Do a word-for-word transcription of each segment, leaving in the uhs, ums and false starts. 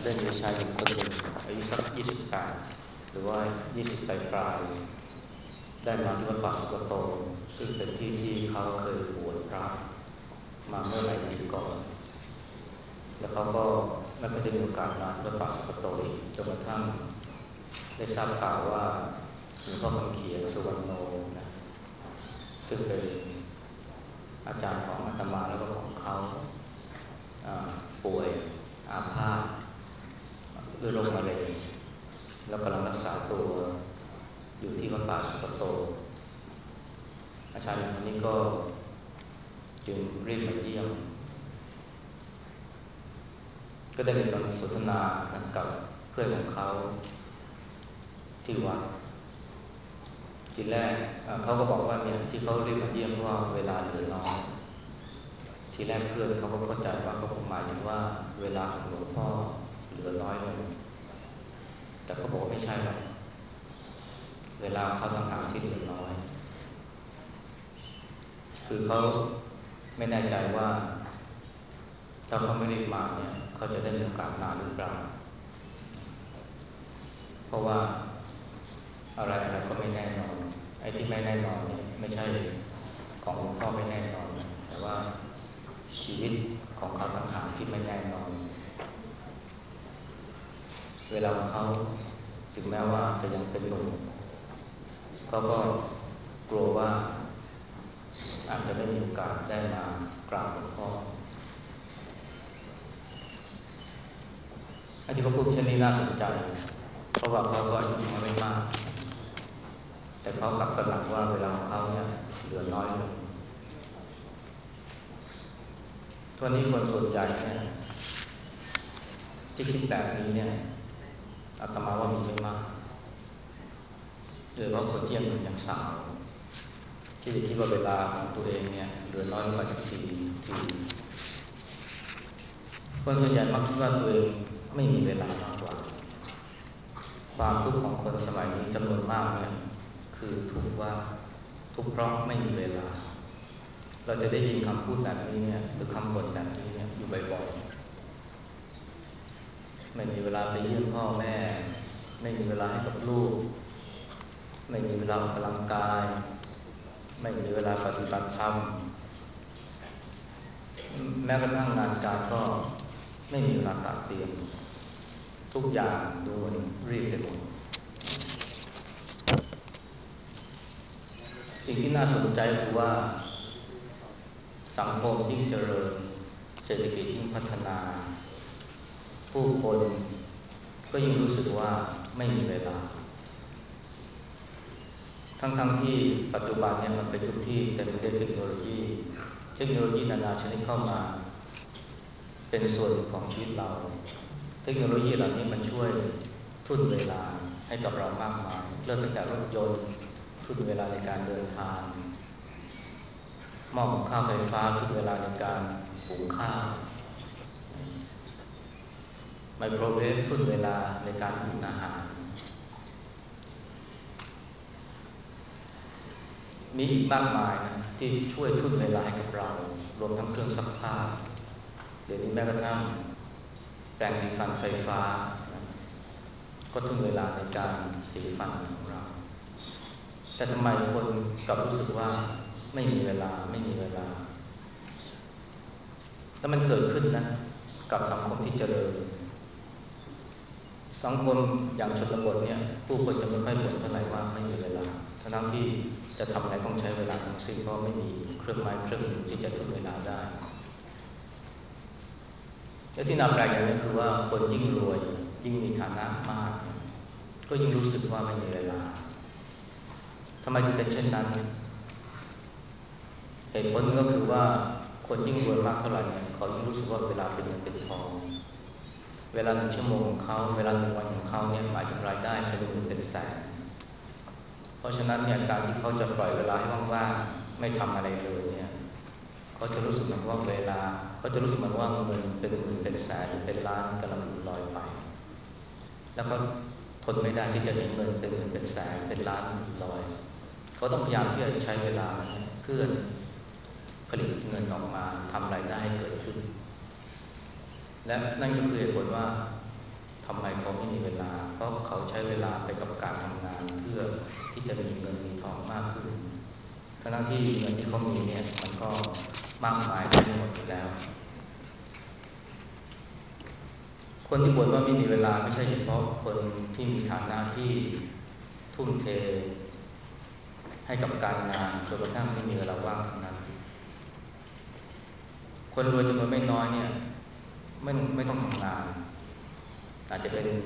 ได้มีชายหญิงคนหนึ่งอายุสักยี่สิบแปดหรือว่ายี่สิบปลายปลายได้มาที่วัดป่าสุกโตซึ่งเป็นที่ที่เขาเคยบวชพระมาเมื่อหลายปีก่อนแล้วเขาก็ไม่เคยได้มีโอกาสมาที่วัดป่าสุกโตอีกจนกระทั่งได้ทราบข่าวว่าหลวงพ่อคำเขียนสุวรรณโนนะซึ่งเป็นอาจารย์ของอาตมาแล้วก็ของเขาป่วยอาพาธด้วยโรคมะเร็งแล้วกำลังรักษาตัวอยู่ที่วัดป่าสุกโตอาจารย์คนนี้ก็จึงรีบมาเยี่ยมก็ได้มีการสนทนากับเพื่อนของเขาที่วัดทีแรกเขาก็บอกว่าเนี่ยที่เขารีบมาเยี่ยมเพราะว่าเวลาเหลือน้อยทีแรกเพื่อนเขาก็เข้าใจว่าเขาคงหมายถึงว่าเวลาของหลวงพ่อเหลือน้อยลงแต่เขาบอกว่าไม่ใช่หรอกเวลาเขาต้องหาที่เหลือน้อยคือเขาไม่แน่ใจว่าถ้าเขาไม่ได้มาเนี่ยเขาจะได้มีโอกาสนานหรือเปล่าเพราะว่าอะไรอะไรก็ไม่แน่นอนไอ้ที่ไม่แน่นอนเนี่ยไม่ใช่ของหลวงพ่อไม่แน่นอนแต่ว่าชีวิตของเขาต่างหากที่ไม่แน่นอนเวลาของเขาถึงแม้ว่าจะยังเป็นหนุ่มเขาก็กลัวว่าอาจจะไม่มีโอกาสได้มากราบหลวงพ่อไอ้ที่เขาพูดเช่นนี้น่าสนใจเพราะว่าเขาก็อายุยังไม่มากแต่เขากลับตระหนักว่าเวลาของเขาเนี่ยเหลือน้อยลงทุกนี้คนส่วนใหญ่เนี่ยที่คิดแบบนี้เนี่ยอาตมาว่ามีไม่มากโดยเฉพาะคนที่ยังหนุ่มยังสาวที่จะคิดว่าเวลาของตัวเองเนี่ยเหลือน้อยลงไปทุกทีทีคนส่วนใหญ่มักคิดว่าตัวเองไม่มีเวลามากกว่าความทุกข์ของคนสมัยนี้จำนวนมากเนี่ยคือทุกข์ว่าทุกข์เพราะไม่มีเวลาเราจะได้ยินคำพูดแบบนี้เนี่ยหรือคำบ่นแบบนี้เนี่ยอยู่บ่อยๆไม่มีเวลาไปเยี่ยมพ่อแม่ไม่มีเวลาให้กับลูกไม่มีเวลาออกกำลังกายไม่มีเวลาปฏิบัติธรรมแม้กระทั่งงานการก็ไม่มีเวลาตัดเตรียมทุกอย่างดูเหมือนรีบไปหมดสิ่งที่น่าสนใจคือว่าสังคมยิ่งเจริญเศรษฐกิจยิ่งพัฒนาผู้คนก็ยิ่งรู้สึกว่าไม่มีเวลาทั้งๆที่ปัจจุบันเนี่ยมันเป็นยุคที่เต็มไปด้วยเทคโนโลยีเทคโนโลยีนานาชนิดเข้ามาเป็นส่วนของชีวิตเราเทคโนโลยีเหล่านี้มันช่วยทุ่นเวลาให้กับเรามากมายเริ่มตั้งแต่รถยนต์ทุ่นเวลาในการเดินทางหม้อหุงข้าวไฟฟ้าทุ่นเวลาในการหุงข้าวไมโครเวฟทุ่นเวลาในการอุ่นอาหารมีอีกมากมายนะที่ช่วยทุ่นเวลาให้กับเรารวมทั้งเครื่องซักผ้าเดี๋ยวนี้แม้กระทั่งแปรงสีฟันไฟฟ้าก็ทุ่นเวลาในการสีฟันของเราแต่ทำไมคนกลับรู้สึกว่าไม่มีเวลาไม่มีเวลาแล้วมันเกิดขึ้นนะกับสังคมที่เจริญสังคมอย่างชนบทเนี่ยผู้คนจะไม่ค่อยบ่นเท่าไหร่ว่าไม่มีเวลาทั้งที่จะทำอะไรต้องใช้เวลาทั้งสิ้นเพราะไม่มีเครื่องไม้เครื่องมือที่จะทุ่นเวลาได้และที่น่าแปลกอย่างนี้คือว่าคนยิ่งรวยยิ่งมีฐานะมากก็ยิ่งรู้สึกว่าไม่มีเวลาทำไมถึงเป็นเช่นนั้นเหตุผลก็คือว่าคนยิ่งรวยมากเท่าไหร่เนี่ยเขายิ่งรู้สึกว่าเวลาเป็นเงินเป็นทองเวลาหนึ่งชั่วโมงของเขาเวลาหนึ่งวันของเขาเนี่ยหมายถึงรายได้เป็นหมื่นเป็นแสนเพราะฉะนั้นเนี่ยการที่เขาจะปล่อยเวลาให้ว่างๆไม่ทำอะไรเลยเนี่ยเขาจะรู้สึกเหมือนว่าเวลาเขาจะรู้สึกเหมือนว่าเงินเป็นหมื่นเป็นแสนหรือเป็นล้านกำลังลอยไปแล้วเขาทนไม่ได้ที่จะเห็นเงินเป็นหมื่นเป็นแสนเป็นล้านลอยเขาต้องพยายามที่จะใช้เวลาเพื่อผลิตเงินออกมาทำรายได้ให้เกิดขึ้นและนั่นก็คือเหตุผลว่าทำไมเขาไม่มีเวลาเพราะเขาใช้เวลาไปกับการทำงานเพื่อที่จะมีเงินมีทองมากขึ้นทั้งที่เงินที่เขามีเนี่ยมันก็มากมายได้หมดอยู่แล้วคนที่บ่นว่าไม่มีเวลาไม่ใช่เฉพาะคนที่มีฐานะที่ทุ่มเทให้กับการงานจนกระทั่งไม่มีเวลาว่างเท่านั้นคนรวยจำนวนไม่น้อยเนี่ยไม่ไม่ต้องทำงานอาจจะเป็น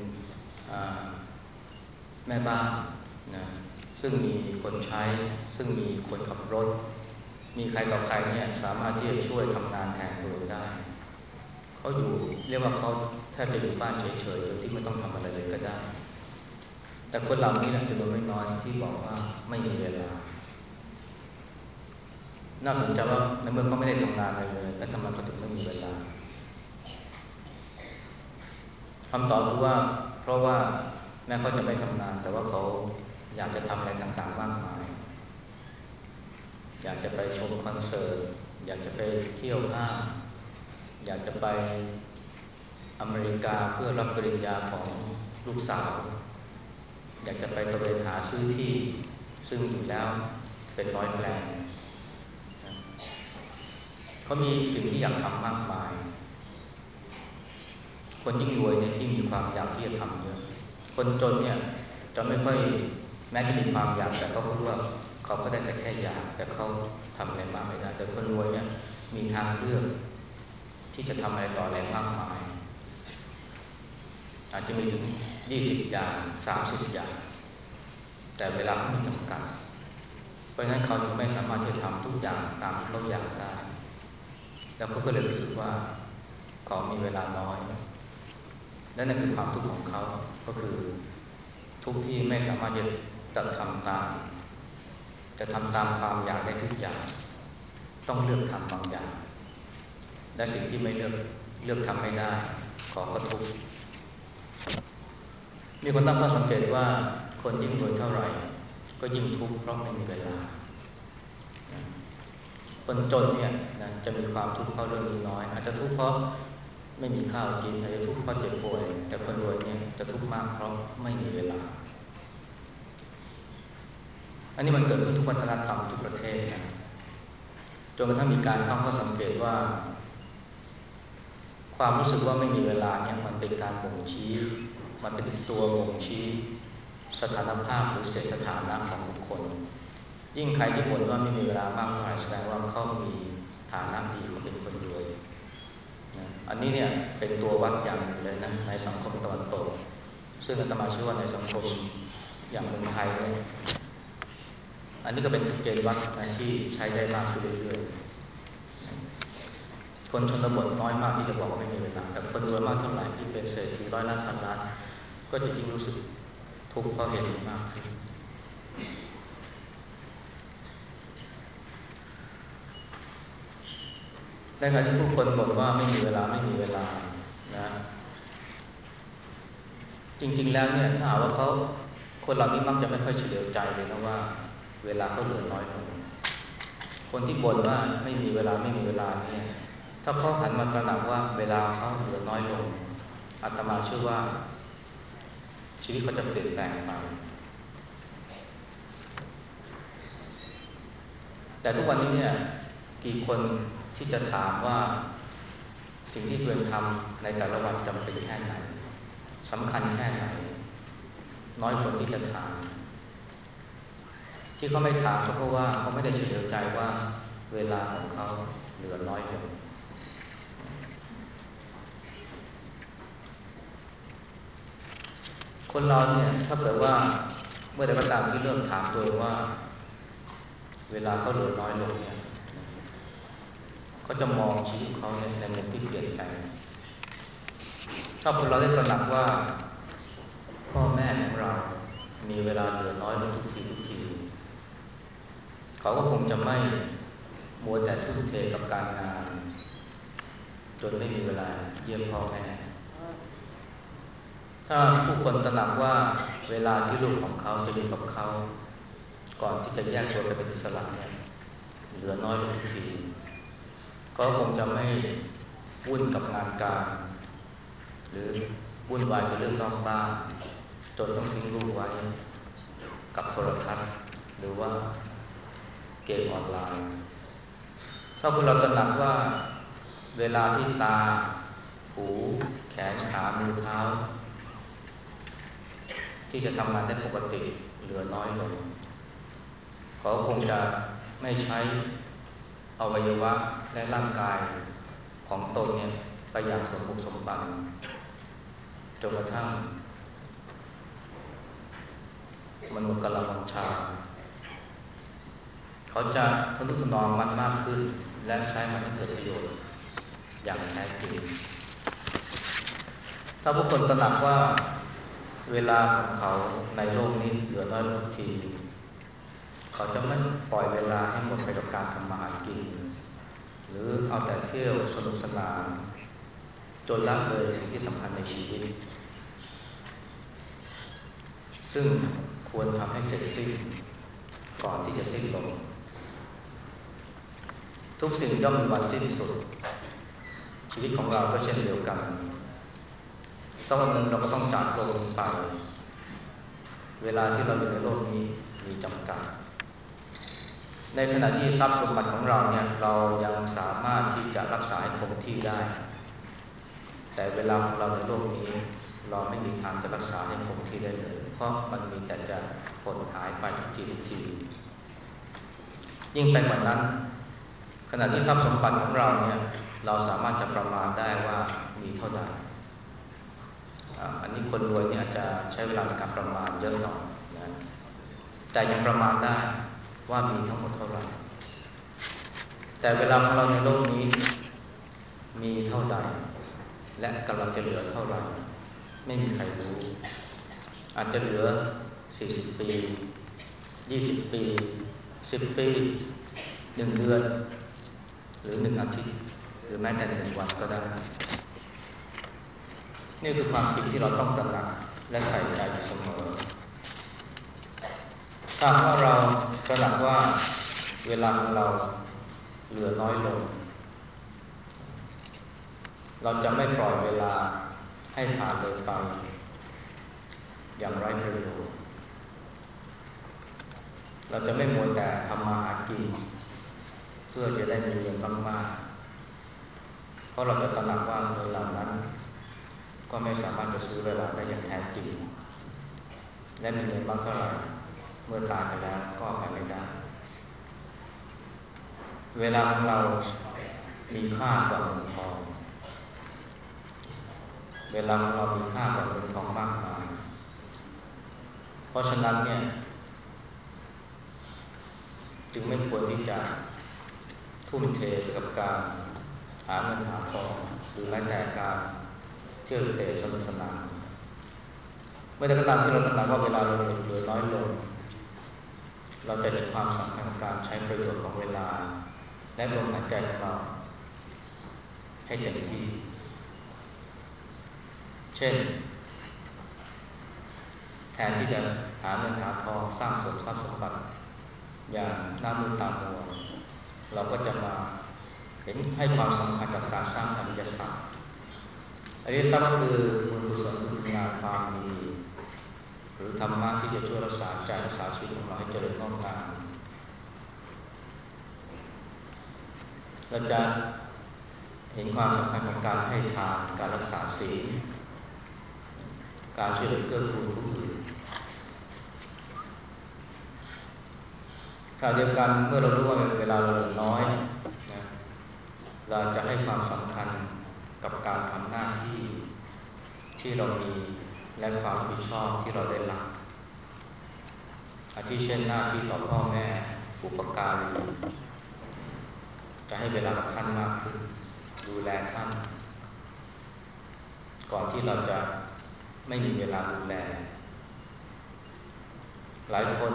แม่บ้านนะซึ่งมีคนใช้ซึ่งมีคนขับรถมีใครต่อใครเนี่ยสามารถที่จะช่วยทำงานแทนตัวได้เขาอยู่เรียกว่าเขาแทบจะอยู่บ้านเฉยๆโดยที่ไม่ต้องทำอะไรเลยก็ได้แต่คนเหล่านี้นะจำนวนไม่น้อยที่บอกว่าไม่มีเวลาน่าสนใจว่าในเมื่อเขาไม่ได้ทำงานอะไรเลยแล้วทำไมเขาถึงไม่มีเวลาคำตอบคือว่าเพราะว่าแม้เขาจะไม่ทำงานแต่ว่าเขาอยากจะทำอะไรต่างๆมากมายอยากจะไปชมคอนเสิร์ตอยากจะไปเที่ยวห้างอยากจะไปอเมริกาเพื่อรับปริญญาของลูกสาวอยากจะไปตระเวนหาซื้อที่ซึ่งอยู่แล้วเป็นร้อยแปลงเขามีสิ่งที่อยากทำมากมายคนยิ่งรวยเนี่ยยิ่งมีความอยากที่จะทำเยอะคนจนเนี่ยจะไม่ค่อยแม้จะมีความอยากแต่เขาพูดว่าเขาก็ได้แต่แค่อยากแต่เขาทำอะไรมากไม่ได้แต่คนรวยเนี่ยมีทางเลือกที่จะทำอะไรต่ออะไรมากมายอาจจะมีถึงยี่สิบอย่างสามสิบอย่างแต่เวลาไม่จำกัดเพราะฉะนั้นเขาจึงไม่สามารถที่จะทำทุกอย่างตามที่เขาอยากได้แล้วเขาก็เลยรู้สึกว่าเขามีเวลาน้อยและนั่นคือความทุกข์ของเขาก็คือทุกที่ไม่สามารถจะทำตามจะทำตามความอยากได้ทุกอย่างต้องเลือกทำบางอย่างและสิ่งที่ไม่เลือกเลือกทำไม่ได้ขอก็ทุกข์มีคนตั้งข้อสังเกตว่าคนยิ่งรวยเท่าไหร่ก็ยิ่งทุกข์เพราะไม่มีเวลาคนจนเนี่ยนะจะมีความทุกข์เพราะเรื่องนี้น้อยอาจจะทุกข์เพราะไม่มีข้าวกินอาจจะทุกข์เพราะเจ็บป่วยแต่คนรวยเนี่ยจะทุกข์มากเพราะไม่มีเวลาอันนี้มันเกิดขึ้นทุกวัฒนธรรมทุกประเทศนะจนกระทั่งมีการตั้งข้อสังเกตว่าความรู้สึกว่าไม่มีเวลาเนี่ยมันเป็นการบ่งชี้มันเป็นตัวบ่งชี้สถานภาพหรือเศรษฐฐานะของบุคคลยิ่งใครที่บ่นว่าไม่มีเวลามากเท่าไหร่แสดงว่าเขามีฐานะดีเขาเป็นคนรวยนะอันนี้เนี่ยเป็นตัววัดอย่างหนึ่งเลยนะในสังคมตะวันตกซึ่งอาตมาเชื่อว่าในสังคมอย่างเมืองไทยเนี่ยอันนี้ก็เป็นเกณฑ์วัดนะที่ใช้ได้มากขึ้นเรื่อยๆคนชนบทน้อยมากที่จะบอกว่าไม่มีเวลาแต่คนรวยมากเท่าไหร่ที่เป็นเศรษฐีร้อยล้านพันล้านก็จะยิ่งรู้สึกทุกข์เพราะเหตุนี้มากขึ้นในขณะที่ผู้คนบ่นว่าไม่มีเวลาไม่มีเวลานะจริงๆแล้วเนี่ยถ้าหากว่าเขาคนเหล่านี้มักจะไม่ค่อยเฉลียวใจเลยนะว่าเวลาเขาเหลือน้อยลงคนที่บ่นว่าไม่มีเวลาไม่มีเวลาเนี่ยถ้าเขาหันมาตระหนักว่าเวลาเขาเหลือน้อยลงอาตมาเชื่อว่าชีวิตเขาจะเปลี่ยนแปลงไปแต่ทุกวันนี้เนี่ยกี่คนที่จะถามว่าสิ่งที่ตัวเองทำในแต่ละวันจำเป็นแค่ไหนสำคัญแค่ไหนน้อยคนที่จะถามที่เขาไม่ถามก็เพราะว่าเขาไม่ได้เฉลียวใจว่าเวลาของเขาเหลือน้อยลงคนเราเนี่ยถ้าเกิดว่าเมื่อใดก็ตามที่เริ่มถามตัวเองว่าเวลาเขาเหลือน้อยลงเนี่ยเขาจะมองชีวิตของเขาเนี่ยในมุมที่เปลี่ยนใจถ้าคนเราได้ตระหนักว่าพ่อแม่ของเรามีเวลาเหลือน้อยลงทุกทีทุกทีเขาก็คงจะไม่มัวแต่ทุ่มเทกับการงานจนไม่มีเวลาเยี่ยมพ่อแม่ถ้าผู้คนตระหนักว่าเวลาที่ลูกของเขาจะอยู่กับเขาก่อนที่จะแยกตัวไปเป็นอิสระเนี่ยเหลือน้อยลงทุกทีก็คงจะไม่วุ่นกับงานการหรือวุ่นวายกับเรื่องนอกบ้านจนต้องทิ้งลูกไว้กับโทรทัศน์หรือว่าเกมออนไลน์ถ้าพวกเราตระหนักว่าเวลาที่ตาหูแขนขามือเท้าที่จะทำงานได้ปกติเหลือน้อยลงเขาคงจะไม่ใช้อวัยวะและร่างกายของตนเนี่ยไปอย่างสมบุกสมบันจนกระทั่งมนุษย์กำลังวังชาเขาจะทนุถนอมมันมากขึ้นและใช้มันให้เกิดประโยชน์อย่างแท้จริงถ้าผู้คนตระหนักว่าเวลาของเขาในโลกนี้เหลือน้อยลงทีเขาจะไม่ปล่อยเวลาให้หมดไปกับการทำมาหากินหรือเอาแต่เที่ยวสนุกสนานจนละเลยสิ่งที่สำคัญในชีวิตซึ่งควรทำให้เสร็จสิ้นก่อนที่จะสิ้นลมทุกสิ่งย่อมมีวันสิ้นสุดชีวิตของเราก็เช่นเดียวกันสักวันหนึ่งเราก็ต้องจากโลกนี้ไปเวลาที่เราอยู่ในโลกนี้มีจำกัดในขณะที่ทรัพย์สมบัติของเราเนี่ยเรายังสามารถที่จะรักษาให้คงที่ได้แต่เวลาของเราในโลกนี้เราไม่มีทางจะรักษาให้คงที่ได้เลยเพราะมันมีแต่จะหดหายไปทุกทีทุกทียิ่งไปกว่านั้นขณะที่ทรัพย์สมบัติของเราเนี่ยเราสามารถจะประมาณได้ว่ามีเท่าใดอันนี้คนรวยเนี่ยอาจจะใช้เวลาในการประมาณเยอะหน่อยนะแต่ยังประมาณได้ว่ามีทั้งหมดเท่าไหร่แต่เวลาของเราในโลกนี้มีเท่าใดและกำลังจะเหลือเท่าไหร่ไม่มีใครรู้อาจจะเหลือสี่สิบปียี่สิบปีสิบปีหนึ่งเดือนหรือหนึ่งอาทิตย์หรือแม้แต่หนึ่งวันก็ได้นี่คือความจริงที่เราต้องตระหนักและใส่ใจอยู่เสมอถ้าว่าเราตระหนักว่าเวลาของเราเหลือน้อยลงเราจะไม่ปล่อยเวลาให้ผ่านเลยไปอย่างไร้ประโยชน์เราจะไม่มัวแต่ทำมาหากินเพื่อจะได้มีเงินมากๆเพราะเราจะตระหนักว่าเงินเหล่านั้นก็ไม่สามารถจะซื้อเวลาได้อย่างแท้จริงและมีเงินมากเท่าไหร่เมื่อตายไปแล้วก็เอาไปไม่ได้เวลาของเรามีค่ากว่าเงินทองเวลาของเรามีค่ากว่าเงินทองมากมายเพราะฉะนั้นเนี่ยจึงไม่ควรที่จะทุ่มเทกับการหาเงินหาทองหรือแม้แต่การเที่ยวเตะสนุกสนานเมื่อใดก็ตามที่เราตระหนักว่าเวลาเราเหลือน้อยลงเราจะเห็นความสำคัญของการใช้ประโยชน์ของเวลาและลมหายใจของเราให้เต็มที่เช่นแทนที่จะหาเงินหาทองสร้างสมทรัพย์สมบัติอย่างหน้ามืดตามัวเราก็จะมาเห็นให้ความสำคัญกับการสร้างอริยสัจอริยสัจก็คือบุญกุศลคือคุณงามความดีหรือธรรมะที่จะช่วยรักษาใจรักษาชีวิตของเราให้เจริญงอกงามเราจะเห็นความสำคัญของการให้ทานการรักษาศีลการช่วยเหลือเกื้อกูลผู้อื่นขณะเดียวกันเมื่อเรารู้ว่าเวลาเราเหลือน้อยนะเราจะให้ความสำคัญกับการทำหน้าที่ที่เรามีและความรับผิดชอบที่เราได้รับอาทิเช่นหน้าที่ต่อพ่อแม่บุปการีจะให้เวลากับท่านมากขึ้นดูแลท่านก่อนที่เราจะไม่มีเวลาดูแลหลายคน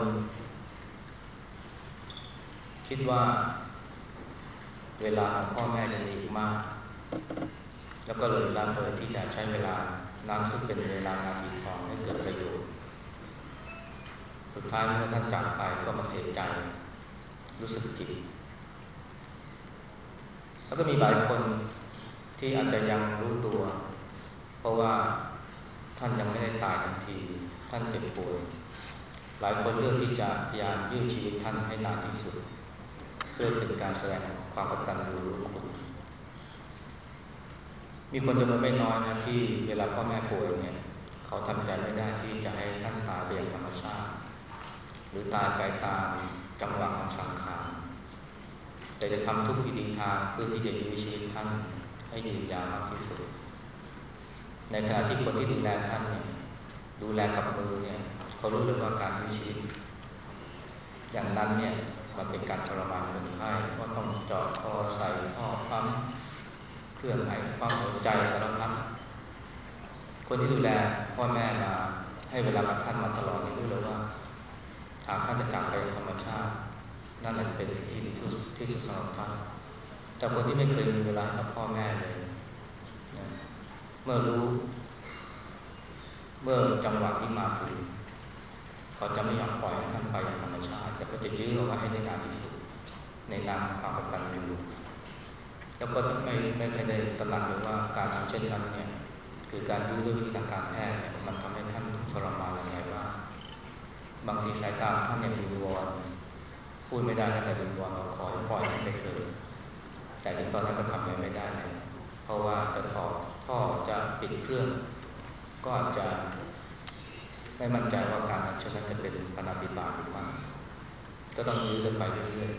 คิดว่าเวลาของพ่อแม่ยังมีอีกมากแล้วก็เลยละเลยที่จะใช้เวลานั้นซึ่งเป็นเวลานาทีทองให้เกิดประโยชน์สุดท้ายเมื่อท่านจากไปก็มาเสียใจรู้สึกผิดแล้วก็มีหลายคนที่อาจจะยังรู้ตัวเพราะว่าท่านยังไม่ได้ตายทันทีท่านเจ็บป่วยหลายคนเลือกที่จะพยายามยื้อชีวิตท่านให้นานที่สุดเพื่อเป็นการแสดงความกตัญญูรู้คุณมีคนจำนวนไม่น้อยนะที่เวลาพ่อแม่ป่วยเนี่ยเขาทำใจไม่ได้ที่จะให้ท่านตายไปอย่างธรรมชาติหรือตายไปตามจังหวะของสังขารแต่จะทำทุกวิธีทางเพื่อที่จะยื้อชีวิตท่านให้ยืนยาวมากที่สุดในขณะที่คนที่ดูแลท่านเนี่ยดูแลกับมือเนี่ยเขารู้เลยว่าการยื้อชีวิตอย่างนั้นเนี่ยมันเป็นการทรมานคนไข้ว่าต้องเจาะคอใส่ท่อปั๊มเครื่องไอปั๊มหัวใจสารพัดคนที่ดูแลพ่อแม่มาให้เวลากับท่านมาตลอดนี่รู้เลยว่าหากท่านจะจากไปอย่างธรรมชาตินั่นแหละจะเป็นสิ่งที่ดีที่สุดที่สุดสำหรับท่านแต่คนที่ไม่เคยมีเวลากับพ่อแม่เลยนะเมื่อรู้เมื่อจังหวะที่มาถึงเขาจะไม่ยอมปล่อยให้ท่านไปอย่างธรรมชาติแต่ก็จะยื้อเอาไว้ให้ได้นานที่สุดในนามความกตัญญูแล้วก็ไม่ไม่เคยได้ตระหนักเลยว่าการทำเช่นนั้นเนี่ยคือการยื้อด้วยวิธีทางการแพทย์เนี่ยมันทำให้ท่านทรมานอย่างไรบ้างบางทีสายตาท่านเนี่ยวิงวอนพูดไม่ได้แต่วิงวอนขอให้ปล่อยท่านไปเถิดแต่ถึงตอนนั้นก็ทำอะไรไม่ได้เลยเพราะว่าจะถอดท่อจะปิดเครื่องก็อาจจะไม่มั่นใจว่าการทำเช่นนั้นจะเป็นปาณาติบาตหรือไม่ก็ต้องยื้อกันไปเรื่อย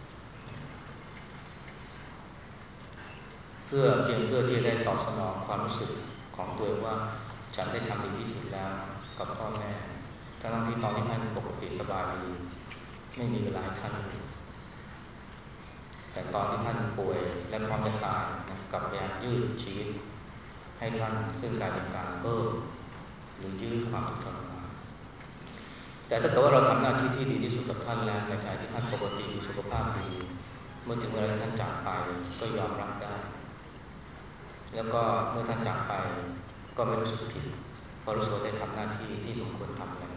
ๆเพื่อเพียงเพื่อที่จะได้ตอบสนองความรู้สึกของตัวเองว่าฉันได้ทำดีที่สุดแล้วกับพ่อแม่ทั้งที่ตอนที่ท่านปกติสบายดีไม่มีเวลาให้ท่านแต่ตอนที่ท่านป่วยและพร้อมจะตายกับพยายามยืดชีวิตให้ท่านซึ่งกลายเป็นการเพิ่มหรือยืดความทุกข์ทรมานแต่ถ้าเกิดว่าเราทำหน้าที่ที่ดีที่สุดกับท่านแล้วในขณะที่ท่านปกติมีสุขภาพดีเมื่อถึงเวลาที่ท่านจากไปก็ยอมรับได้แล้วก็เมื่อท่านจากไปก็ไม่รู้สึกผิดเพราะรู้สึกได้ทำหน้าที่ที่สมควรทำแล้ว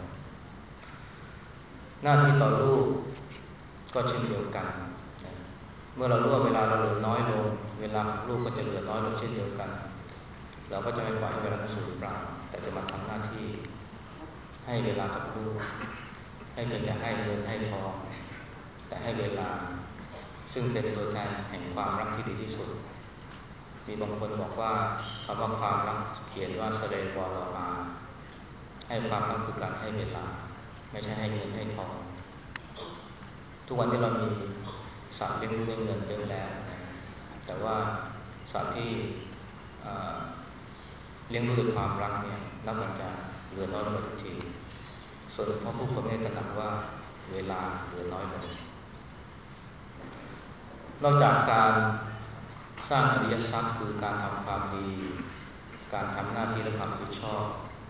หน้าที่ต่อลูกก็เช่นเดียวกันเมื่อเรารู้ว่าเวลาเราเหลือน้อยลงเวลาของลูกก็จะเหลือน้อยลงเช่นเดียวกันเราก็จะไม่ปล่อยให้เวลาสูญเปล่าแต่จะมาทำหน้าที่ให้เวลากับลูกให้เป็นแต่ให้เงินให้ทองแต่ให้เวลาซึ่งเป็นตัวแทนแห่งความรักที่ดีที่สุดมีบางคนบอกว่าคำว่าความรักเขียนว่าสเรวรมาให้ความรักคือการให้เวลาไม่ใช่ให้เงินให้ทองทุกวันที่เรามีสัตว์เลี้ยงลูกเลี้ยงเงินเยอะแล้วแต่ว่าสัตว์ที่เลี้ยงลูกด้วยความรักเนี่ยนับวันจะเหลือน้อยลงทุกทีส่วนเพราะผู้คนไม่ตระหนักว่าเวลาเหลือน้อยลงนอกจากการสร้างอริยทรัพย์คือการทำความดีการทำหน้าที่และความรับผิดชอบ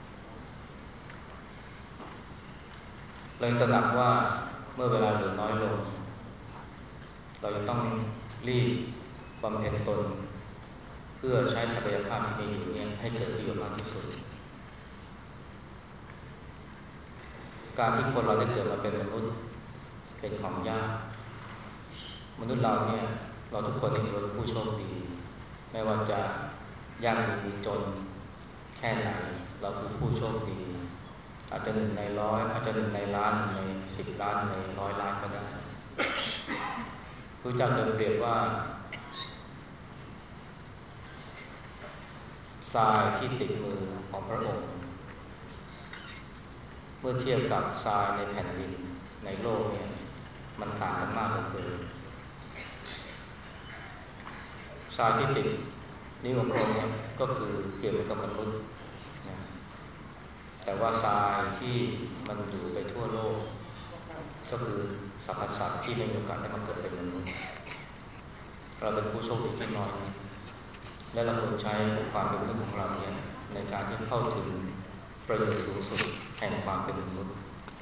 เราตระหนักว่าเมื่อเวลาเหลือน้อยลงเราจะต้องรีบบำเพ็ญตนเพื่อใช้ศักยภาพที่มีอยู่นี้ให้เกิดประโยชน์มากที่สุดการที่คนเราได้เกิดมาเป็นมนุษย์เป็นของยากมนุษย์เราเนี่ยเราทุกคนถือว่าเป็นผู้โชคดีไม่ว่าจะยากดีมีจนแค่ไหนเราคือผู้โชคดีอาจจะหนึ่งในร้อยอาจจะหนึ่งในล้านในสิบล้านในร้อยล้านก็ได้พระเจ้าจะเปรียบว่าทรายที่ติดมือของพระองค์เมื่อเทียบกับทรายในแผ่นดินในโลกเนี่ยมันต่างกันมากเหลือเกินทรายที่ติดนิ้วของพระองค์เนี่ยก็คือเปรียบเหมือนกับมนุษย์นะแต่ว่าทรายที่มันอยู่ไปทั่วโลกก็คือสรรพสัตว์ที่ไม่มีโอกาสได้มาเกิดเป็นมนุษย์เราเป็นผู้โชคดีที่น้อยและเราควรใช้ความเป็นมนุษย์ของเราเนี่ยในการที่เข้าถึงประโยชน์สูงสุดแห่งความเป็นมนุษย์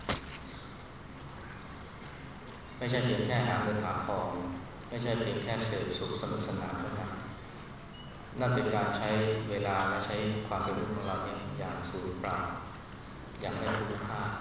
ไม่ใช่เพียงแค่หาเงินหาทองไม่ใช่เพียงแค่เสพสุขสนุกสนานเท่านั้นนั่นเป็นการใช้เวลาและใช้ความเป็นมนุษย์ของเราเนี่ยอย่างสูญเปล่าอย่างไม่คุ้มค่า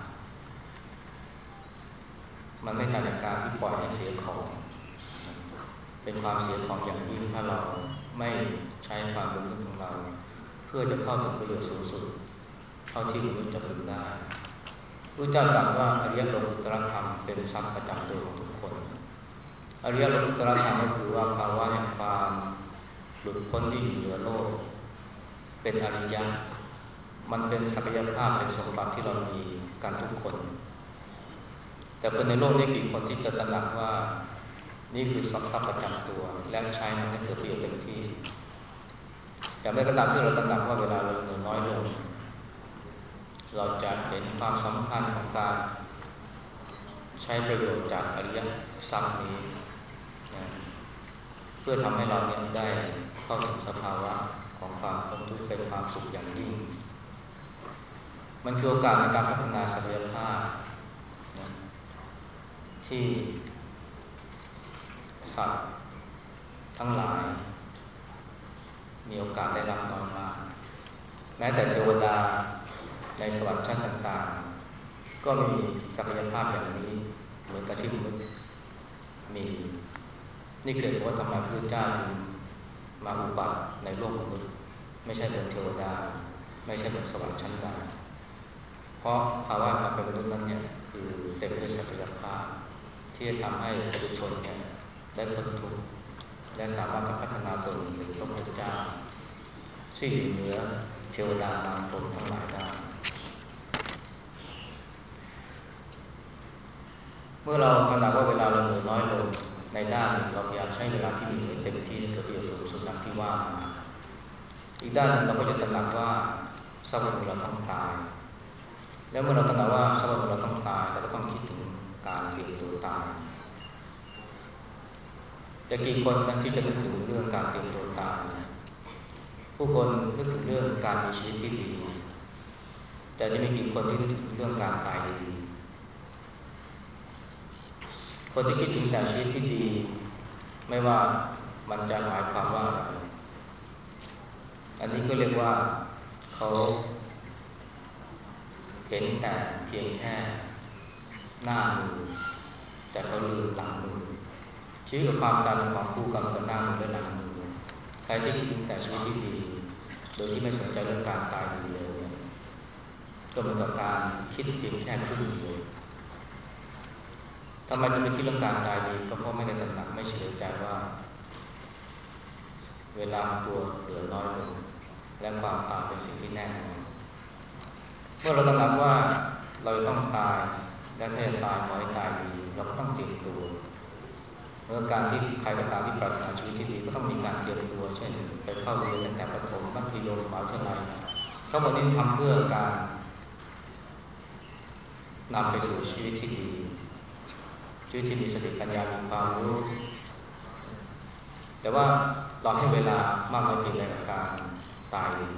มันไม่ต่างจากการที่ปล่อยให้เสียของเป็นความเสียของอย่างยิ่งถ้าเราไม่ใช้ความเป็นมนุษย์ของเราเพื่อจะเข้าถึงประโยชน์สูงสุดเท่าที่มนุษย์จะพึงได้พระเจ้าตรัสว่าอริยโลกุตตรธรรมเป็นทรัพย์ประจำตัวของทุกคนอริยโลกุตตรธรรมก็คือว่าภาวะแห่งความหลุดพ้นที่อยู่เหนือโลกเป็นอริยะมันเป็นศักยภาพเป็นสมบัติที่เรามีกันทุกคนแต่คนในโลกนี้กี่คนที่จะตระหนักว่านี่คือทรัพย์ประจำตัวและใช้มันให้เกิดประโยชน์เต็มที่แต่เมื่อกระตามที่เราตระหนักว่าเวลาเราเหลือน้อยลงเราจะเห็นความสำคัญของการใช้ประโยชน์จากอริยทรัพย์นี้นะเพื่อทำให้เราเนี่ยได้เข้าถึงสภาวะของความพ้นทุกข์เป็นความสุขอย่างยิ่งมันคือโอกาสในการพัฒนาศักยภาพนะที่สัตว์ทั้งหลายมีโอกาสได้รับน้อยมากแม้แต่เทวดาในสวรรค์ชั้นต่างๆก็มีศักยภาพอย่างนี้เหมือนกับที่มนุษย์มีนี่เกิดว่าทำไมพระพุทธเจ้าถึงมาอุบัติในโลกมนุษย์ไม่ใช่เป็นเทวดาไม่ใช่เป็นสวรรค์ชั้นดาวเพราะภาวะความเป็นมนุษย์นั้นเนี่ยคือเต็มด้วยศักยภาพที่จะทำให้ปุถุชนเนี่ยได้พ้นทุกข์และสามารถพัฒนาตนเป็นพระพุทธเจ้าซึ่งอยู่เหนือเทวดามารพรหมทั้งหลายได้เมื่อเราตระหนักว่าเวลาเราเหลือน้อยลงในด้านหนึ่งเราพยายามใช้เวลาที่มีให้เต็มที่เกิดประโยชน์สูงสุดดังที่ว่ามาอีกด้านหนึ่งเราก็จะตระหนักว่าสักวันหนึ่งเราต้องตายแล้วเมื่อเราตระหนักว่าสักวันหนึ่งเราต้องตายเราก็ต้องคิดถึงการเตรียมตัวตายแต่กี่คนนะที่จะนึกถึงเรื่องการเตรียมตัวตายผู้คนนึกถึงเรื่องการมีชีวิตที่ดีแต่จะมีกี่คนที่นึกถึงเรื่องการตายดีคนที่คิดถึงแต่ชีวิตที่ดีไม่ว่ามันจะหมายความว่าอะไรอันนี้ก็เรียกว่าเขาเห็นแต่เพียงแค่หน้ามือแต่เขาลืมหลังมือชีวิตกับความตายเป็นของคู่กันกับหน้ามือและหลังมือใครที่คิดถึงแต่ชีวิตที่ดีโดยที่ไม่สนใจเรื่องการตายดีเลยเนี่ยก็เหมือนกับการคิดเพียงแค่ครึ่งเดียวทำไมถึงไม่คิดเรื่องการตายดีก็เพราะไม่ได้ตระหนักไม่เฉลียวใจว่าเวลาตัวเหลือน้อยลงและความตายเป็นสิ่งที่แน่นอนเมื่อเราตระหนักว่าเราต้องตายและถ้าจะตายขอให้ตายดีเราก็ต้องเตรียมตัวเมื่อการที่ใครก็ตามที่ปรารถนาชีวิตที่ดีก็ต้องมีการเตรียมตัวเช่นไปเข้าเรียนตั้งแต่ประถมมัธยมมหาวิทยาลัยทั้งหมดนี้ทำเพื่อการนำไปสู่ชีวิตที่ดีชีวิตที่มีสติปัญญามีความรู้แต่ว่าเราให้เวลามากน้อยเพียงใดกับการตายดี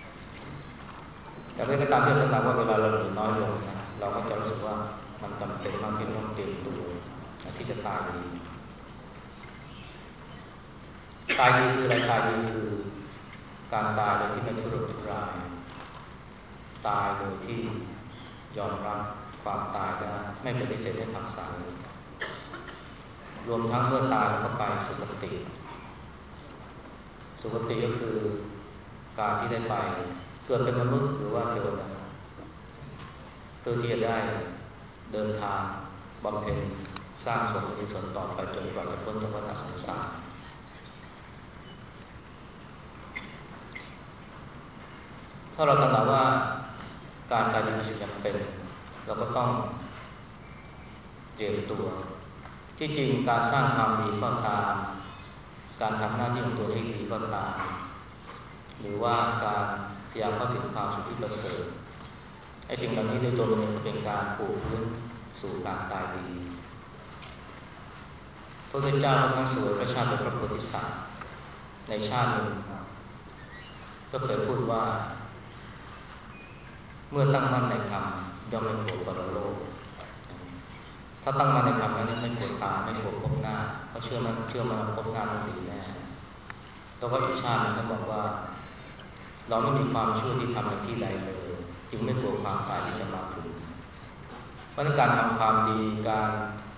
แต่เมื่อก็ตามที่เราตระหนักว่าเวลาเราเหลือน้อยลงนะเราก็จะรู้สึกว่ามันจำเป็นมากที่ต้องเตรียมตัวที่จะตายดีตายดีคืออะไรตายดีคือการตายโดยที่ไม่ทุรนทุรายตายโดยที่ยอมรับความตายได้ไม่ปฏิเสธไม่ผักใสรวมทั้งเมื่อตายแล้วก็ไปสุคติสุคติก็คือการที่ได้ไปเกิดเป็นมนุษย์หรือว่าเทวดาเพื่อที่จะได้เดินทางบำเพ็ญสร้างสมบุญกุศลต่อไปจนกว่าจะพ้นจากวัฏสงสารถ้าเราตระหนักว่าการตายเป็นสิ่งจำเป็นเราก็ต้องเตรียมตัวที่จริงการสร้างความดีก็ตามการทำหน้าที่ของตัวให้ดีก็ตามหรือว่าการพยายามเข้าถึงความสุขที่ประเสริฐไอ้สิ่งเหล่านี้ในตัวมันเองก็เป็นการปลูกพื้นสู่การตายดีพระพุทธเจ้าทั้งสวยพระชาติเป็นพระโพธิสัตว์ในชาติหนึ่งก็เคยพูดว่าเมื่อตั้งมั่นในธรรมย่อมไม่กลัวปรโลกถ้าตั้งมั่นในธรรมแล้วไม่กลัวตายไม่กลัวพบหน้าเพราะเชื่อมันเชื่อมันพบหน้าต้องดีแน่แล้วก็อีกชาตินึงท่านบอกว่าเราไม่มีความเชื่อที่ทำในที่ใดเลยจึงไม่กลัวความตายที่จะมาถึงเพราะการทำความดีการ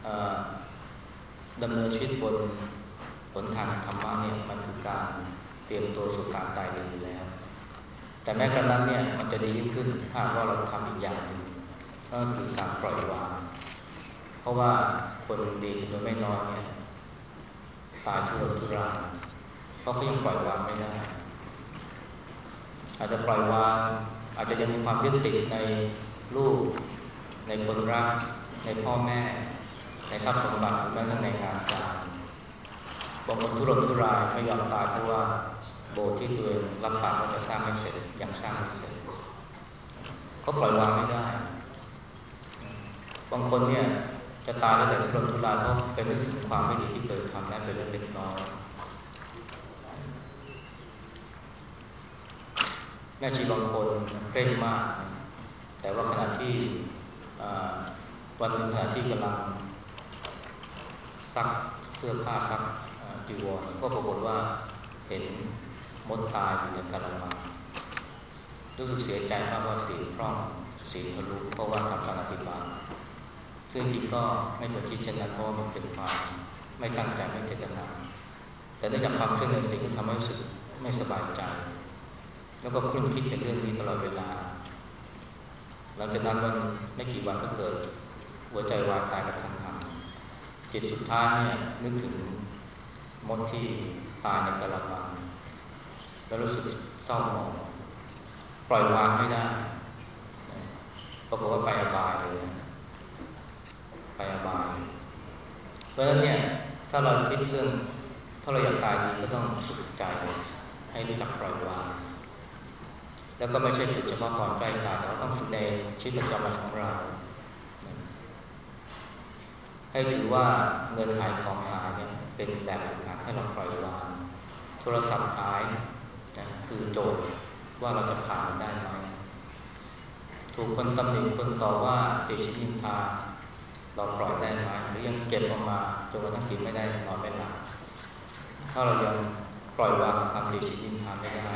ดำเนินชีวิตบนหนทางธรรมะเนี่ยมันคือการเตรียมตัวสู่การตายดีแล้วแต่แม้กระนั้นเนี่ยมันจะดียิ่งขึ้นถ้าว่าเราทำอีกอย่างหนึ่งก็คือการปล่อยวางเพราะว่าคนดีจำนวนไม่น้อยเนี่ยตายทุรนทุรายเพราะเขายังปล่อยวางไม่ได้อาจจะปล่อยวางอาจจะยังมีความยึดติดในลูกในคนรักในพ่อแม่ในทรัพย์สมบัติหรือแม้กระทั่งในงานการบางคนทุรนทุรายไม่ยอมตายเพราะว่าโบสถ์ที่ตัวเองรับปากว่าจะสร้างไม่เสร็จยังสร้างไม่เสร็จเขาปล่อยวางไม่ได้บางคนเนี่ยจะตายแล้วแต่ทุรนทุรายเพราะไปนึกถึงความไม่ดีที่เคยทำแม้เป็นเรื่องเล็กน้อยแม่ชีบางคนเคร่งมากแต่ว่าขณะที่วันหนึ่งขณะที่กำลังซักเสื้อผ้าซักจีวรก็ปรากฏว่าเห็นมดตายอยู่ในกะละมังรู้สึกเสียใจมากว่าสีพร่องสีทะลุเพราะว่าทำการอธิบายซึ่งจริงก็ไม่ควรคิดเช่นนั้นเพราะมันเป็นความไม่ตั้งใจไม่เจตนาแต่เนื่องจากความเคร่งในสิ่งที่ทำให้รู้สึกไม่สบายใจแล้วก็คลุ้นคิดเป็นเรื่องนี้ตลอดเวลาหลังจากนั้นวันไม่กี่วันก็เกิดหัวใจวายตายกระทันหันจิตสุดท้ายเนี่ยนึกถึงมดที่ตายในกะละมังแล้วรู้สึกเศร้าหมองปล่อยวางไม่ได้ปรากฏว่าไปอบายเลยไปอบายเพราะฉะนั้นเนี่ยถ้าเราคิดเรื่องถ้าเราอยากตายดีก็ต้องฝึกใจให้รู้จักปล่อยวางแล้วก็ไม่ใช่ฝึกเฉพาะก่อนใกล้ตายเราต้องฝึกในชีวิตประจำวันของเราให้ถือว่าเงินหายของหายเนี่ยเป็นแบบฝึกหัดให้เราปล่อยวางโทรศัพท์หายนะคือโจทย์ว่าเราจะผ่านมันได้ไหมถูกคนตำหนิคนต่อว่าติชินินทาเราปล่อยได้ไหมหรือยังเก็บออกมาจนกระทั่งกินไม่ได้นอนไม่หลับถ้าเรายังปล่อยวางคำติชินินทาไม่ได้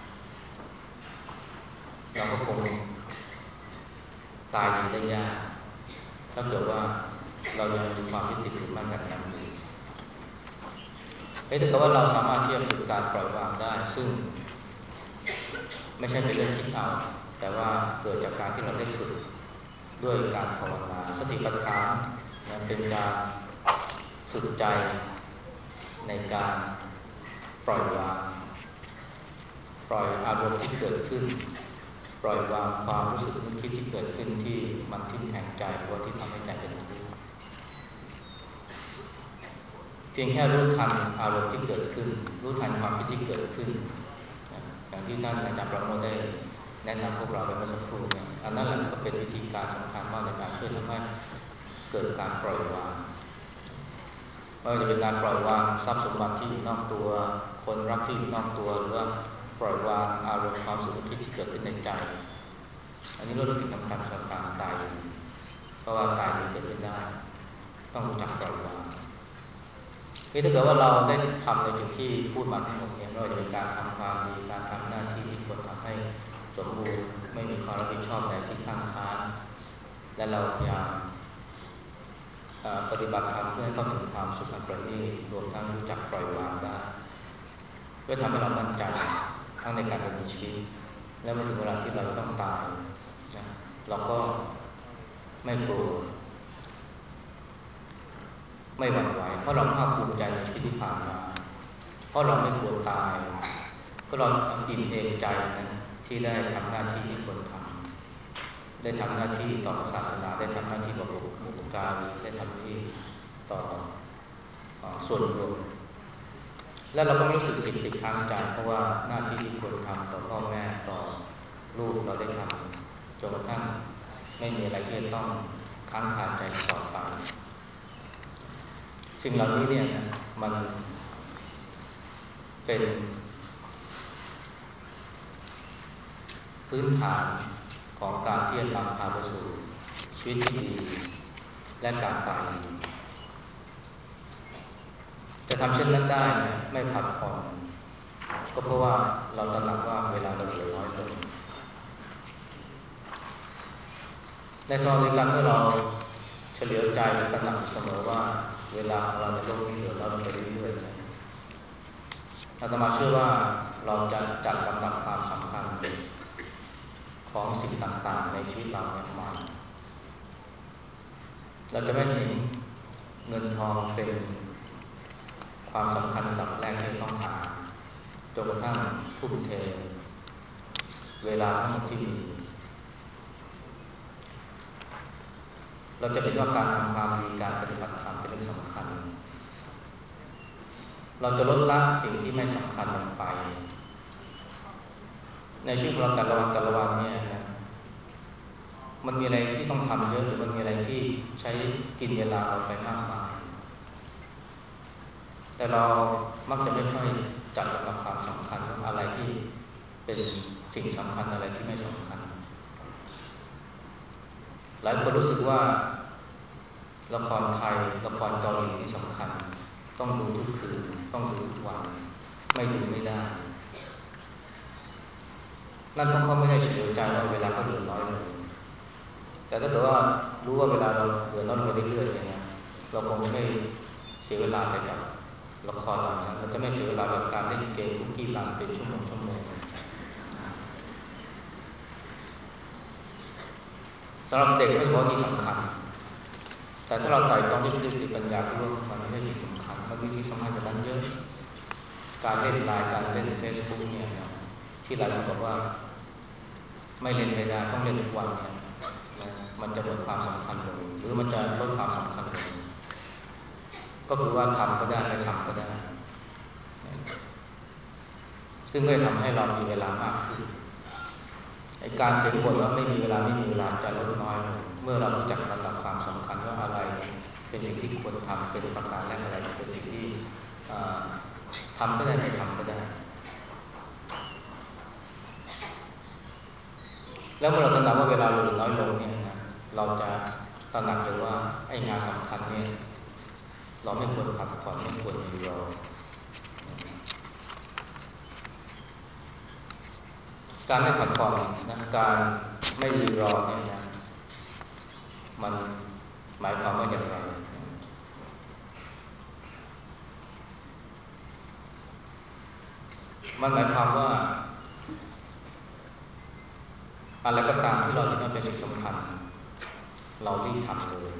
เราก็คงตายดีได้ยากถ้าเกิดว่าเรายังมีความยึดติดถือมั่นแบบนั้นอยู่เฮ้ยถ้าเกิดว่าเราสามารถที่จะฝึกการปล่อยวางได้ซึ่งไม่ใช่เป็นเรื่องคิดเอาแต่ว่าเกิดจากการที่เราได้ฝึกด้วยการภาวนาสติปัฏฐานนะเป็นการฝึกใจในการปล่อยวางปล่อยอารมณ์ที่เกิดขึ้นปล่อยวางความรู้สึกนึกคิดที่เกิดขึ้นที่มันทิ่มแทงใจหรือว่าที่ทำให้ใจเป็นทุกข์เพียงแค่รู้ทันอารมณ์ที่เกิดขึ้นรู้ทันความคิดที่เกิดขึ้นอย่างที่ท่านอาจารย์ประโมทได้แนะนำพวกเราไปเมื่อสักครู่เนี่ยอันนั้นแหละก็เป็นวิธีการสำคัญมากในการช่วยทำให้เกิดการปล่อยวางไม่ว่าจะเป็นการปล่อยวางทรัพย์สมบัติที่อยู่นอกตัวคนรักที่อยู่นอกตัวหรือว่าปล่อยวางอารมณ์ความสุขคิดที่เกิดขึ้นในใจอันนี้เป็นสิ่งสำคัญสำหรับการตายเพราะว่าตายนี้เกิดขึ้นได้ต้องรู้จักปล่อยวางนี่ถ้าเกิดว่าเราได้ทำในสิ่งที่พูดมาทั้งหมดเนี่ยไม่ว่าจะเป็นการทำความดีการทำหน้าที่ที่ควรทำให้สมบูรณ์ไม่มีความรับผิดชอบใดที่ข้างค้านและเราพยายามปฏิบัติธรรมเพื่อให้เข้าถึงความสุขอันประณีตรวมทั้งรู้จักปล่อยวางได้เพื่อทำให้เรามั่นใจทั้งในการดำเนินชีวิตและเมื่อถึงเวลาที่เราต้องตายนะเราก็ไม่กลัวไม่หวั่นไหวเพราะเราภาคภูมิใจในชีวิตที่ผ่านมาเพราะเราไม่กลัวตายเพราะเราอิ่มเอมใจนะที่ได้ทำหน้าที่ที่ควรทำได้ทำหน้าที่ต่อศาสนาได้ทำหน้าที่ต่อบุพการีได้ทำหน้าที่ต่อส่วนรวมและเราก็ไม่รู้สึกผิดติดค้างใจเพราะว่าหน้าที่ที่ควรทำต่อพ่อแม่ต่อลูกเราได้ทำจนกระทั่งไม่มีอะไรที่จะต้องค้างคาใจต่อไปสิ่งเหล่านี้เนี่ยมันเป็นพื้นฐานของการที่จะนำพาไปสู่ชีวิตที่ดีและการตายดีจะทำเช่นนั้นได้ไม่ผัดผ่อนก็เพราะว่าเราตระหนักว่าเวลาเราเหลือน้อยลงในตอนเดียวกันเมื่อเราเฉลียวใจหรือตระหนักเสมอว่าเวลาของเราในโลกนี้เหลือน้อยลงไปเรื่อยๆอาตมาเชื่อว่าเราจะจัดลำดับความสำคัญของสิ่งต่างๆในชีวิตเราเนี่ยมาเราจะไม่เห็นเงินทองเป็นความสำคัญอันดับแรกที่ต้องหาจนกระทั่งทุ่มเทเวลาทั้งหมดที่มีเราจะเห็นว่าการทำความดีการปฏิบัติธรรมเป็นเรื่องสำคัญเราจะลดละสิ่งที่ไม่สำคัญลงไปในชีวิตของเราแต่ละวันแต่ละวันเนี่ยนะมันมีอะไรที่ต้องทำเยอะหรือมันมีอะไรที่ใช้กินเวลาเราไปมากมายแต่เรามักจะไม่ค่อยจัดลำดับความสำคัญว่าอะไรที่เป็นสิ่งสำคัญอะไรที่ไม่สำคัญหลายคนรู้สึกว่าละครไทยละครเกาหลีที่สำคัญต้องดูทุกคืนต้องดูทุกวันไม่ดูไม่ได้นั่นเพราะเขาไม่ได้เฉลียวใจว่าเวลาเขาเหลือน้อยลงแต่ถ้าเกิดว่ารู้ว่าเวลาเราเหลือน้อยลงไปเรื่อยๆเนี่ยเราคงจะไม่เสียเวลาไปกับละครเหล่านั้นเราจะไม่เสียเวลากับการเล่นเกมคุกกี้รันเป็นชั่วโมงชั่วโมงสำหรับเด็กไม่พอที่สำคัญแต่ถ้าเราไต่ตองด้วยสติปัญญาที่ว่ามันไม่ใช่สิ่งสำคัญมันมีสิ่งสำคัญกว่านั้นเยอะการเล่นไลน์การเล่นเฟซบุ๊กเนี่ยที่เราบอกว่าไม่เล่นไม่ได้ต้องเล่นทุกวันเนี่ยนะมันจะลดความสำคัญลงหรือมันจะลดความสำคัญลงก็คือว่าทำก็ได้ไม่ทำก็ได้ซึ่งก็จะทำให้เรามีเวลามากขึ้นการเสียงบ่นว่าไม่มีเวลาไม่มีเวลาจะลดน้อยลงเมื่อเรารู้จักระดับความสำคัญว่าอะไรเป็นสิ่งที่ควรทำเป็นประการแรกอะไรเป็นสิ่งที่ทำก็ได้ไม่ทำก็ได้แล้วเมื่อเราตระหนักว่าเวลาเราเหลือน้อยลงเนี่ยนะเราจะตระหนักเลยว่าไอ้งานสำคัญเนี่ยเราไม่ควรพักผ่อนไม่ควรรีรอการไม่พักผ่อนนะการไม่รีรอเนี่ยนะมันหมายความว่าอย่างไรมันหมายความว่าอะไรก็ตามที่เราเห็นว่าเป็นสิ่งสำคัญเรารีบทำเลย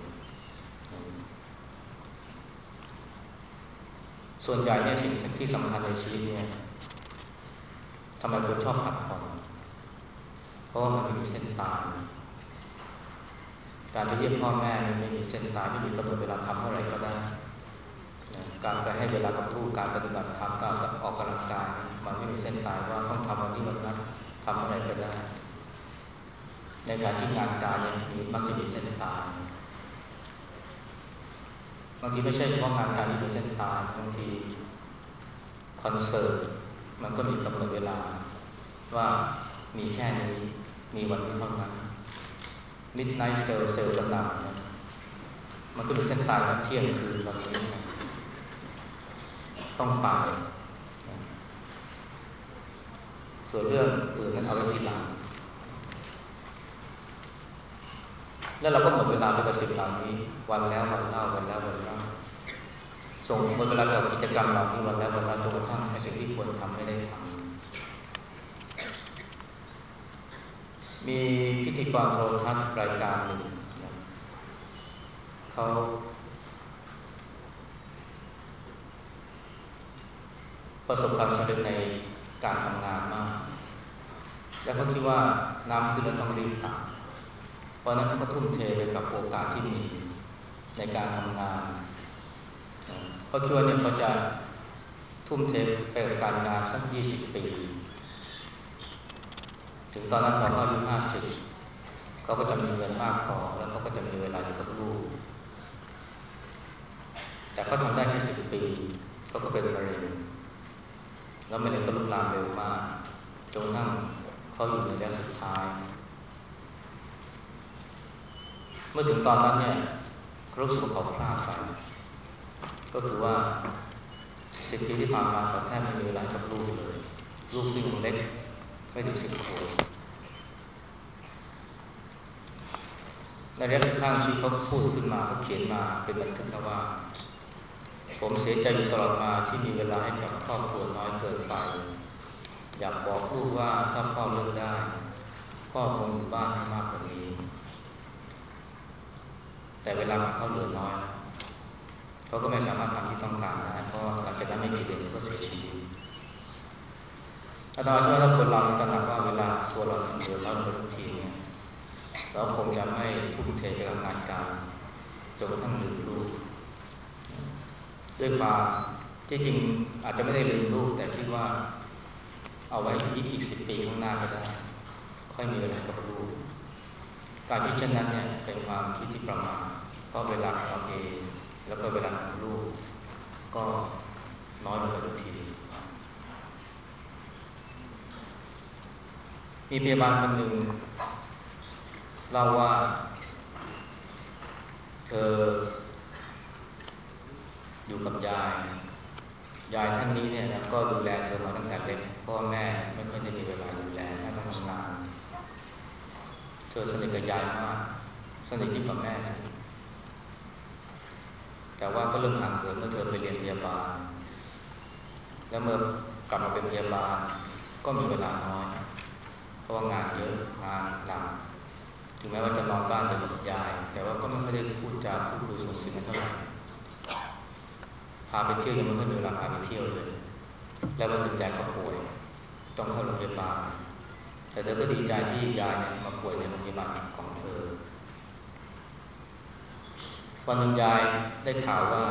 ส่วนใหญ่เนี่ยสิ่งที่สำคัญในชีวิตเนี่ยทำไมคนชอบพักผ่อนเพราะว่ามันไม่มีเส้นตายการไปเยี่ยมพ่อแม่ไม่มีเส้นตายไม่มีกำหนดเวลาทำเมื่อไรก็ได้การไปให้เวลากับลูกการปฏิบัติธรรมการออกกำลังกายมันไม่มีเส้นตายว่าต้องทำวันนี้วันนั้นทำอะไรก็ได้ในการที่งานการเนี่ยมีมักจะมีเส้นตายบางทีไม่ใช่เฉพาะงานการที่มีเส้นตายบางทีคอนเสิร์ตมันก็มีกำหนดเวลาว่ามีแค่นี้มีวันนี้เท่านั้น Midnight Sale เซลล์ต่างๆเนี่ยมันก็มีเส้นตายว่าเที่ยงคืนวันนี้ต้องไปส่วนเรื่องอื่นนั้นเอาไว้ทีหลังแล้วเราก็หมดเวลาไปกับสิ่งเหล่านี้วันแล้ววันเล่าวันแล้ววันเล่าส่งหมดเวลากับกิจกรรมเหล่านี้วันแล้ววันเล่าจนกระทั่งไอ้สิ่งที่ควรทำไม่ได้ทำมีพิธีกรโทรทัศน์รายการหนึ่งเขาประสบความสำเร็จในการทำงานมากแล้วก็คิดว่าน้ำขึ้นแล้วต้องรีบตักเพราะนั้นเขาก็ทุ่มเทไปกับโอกาสที่มีในการทำงานเขาคิดว่าเนี่ยเขาจะทุ่มเทไปกับการงานสักยี่สิบปีถึงตอนนั้นเราก็อายุห้าสิบเขาก็จะมีเงินมากพอแล้วเขาก็จะมีเวลาอยู่กับลูกแต่เขาทำได้แค่สิบปีเขาก็เป็นมะเร็งแล้วมะเร็งก็ลุกลามเร็วมากจนกระทั่งเขาอยู่ในระยะสุดท้ายเมื่อถึงตอนนั้นเนี่ยเขารู้สึกว่าเขาพลาดไปก็คือว่าสิบปีที่ผ่านมาเขาแทบไม่มีเวลากับลูกเลยลูกซึ่งยังเล็กไม่ถึงสิบขวบในระยะสุดท้ายชีวิตเขาพูดขึ้นมาเขาเขียนมาเป็นบันทึกว่าผมเสียใจอยู่ตลอดมาที่มีเวลาให้กับครอบครัวน้อยเกินไปอยากบอกลูกว่าถ้าพ่อเลือกได้พ่อคงอยู่บ้านให้มากกว่านี้แต่เวลาของเขาเหลือน้อยเขาก็ไม่สามารถทำที่ต้องการได้เพราะหลังจากนั้นไม่กี่เดือนก็เสียชีวิตอาตมาเชื่อว่าถ้าคนเราตระหนักว่าเวลาตัวเราเหลือน้อยลงทุกทีเนี่ยเราคงจะไม่ทุ่มเทไปกับงานการจนกระทั่งลืมลูกด้วยความที่จริงอาจจะไม่ได้ลืมลูกแต่คิดว่าเอาไว้อีกอีกสิบปีข้างหน้าก็ได้ค่อยมีเวลากับลูกการคิดเช่นนั้นเนี่ยเป็นความคิดที่ประมาทเพราะเวลาของเราเองแล้วก็เวลาของลูกก็น้อยลงไปทุกทีมีพยาบาลคนหนึ่งเล่าว่าเธออยู่กับยายยายท่านนี้เนี่ยนะก็ดูแลเธอมาตั้งแต่เล็กพ่อแม่ไม่ค่อยได้มีเวลาดูแลแม่ต้องทำงานเธอสนิทกับยายมากสนิทยิ่งกว่าแม่สิแต่ว่าก็เริ่มห่างเหินเมื่อเธอไปเรียนพยาบาลแล้วเมื่อกลับมาเป็นพยาบาลก็มีเวลาน้อยเพราะว่างานเยอะงานหนักถึงแม้ว่าจะนอนบ้านอยู่กับยายแต่ว่าก็ไม่ค่อยได้พูดจาพูดคุยส่งเสียงเท่าไหร่พาไปเที่ยวยังไม่ค่อยมีเวลาพาไปเที่ยวเลยแล้ววันหนึ่งยายก็ป่วยต้องเข้าโรงพยาบาลแต่เธอก็ดีใจที่ยายมาป่วยในโรงพยาบาลของเธอวันหนึ่งยายได้ข่าวว่า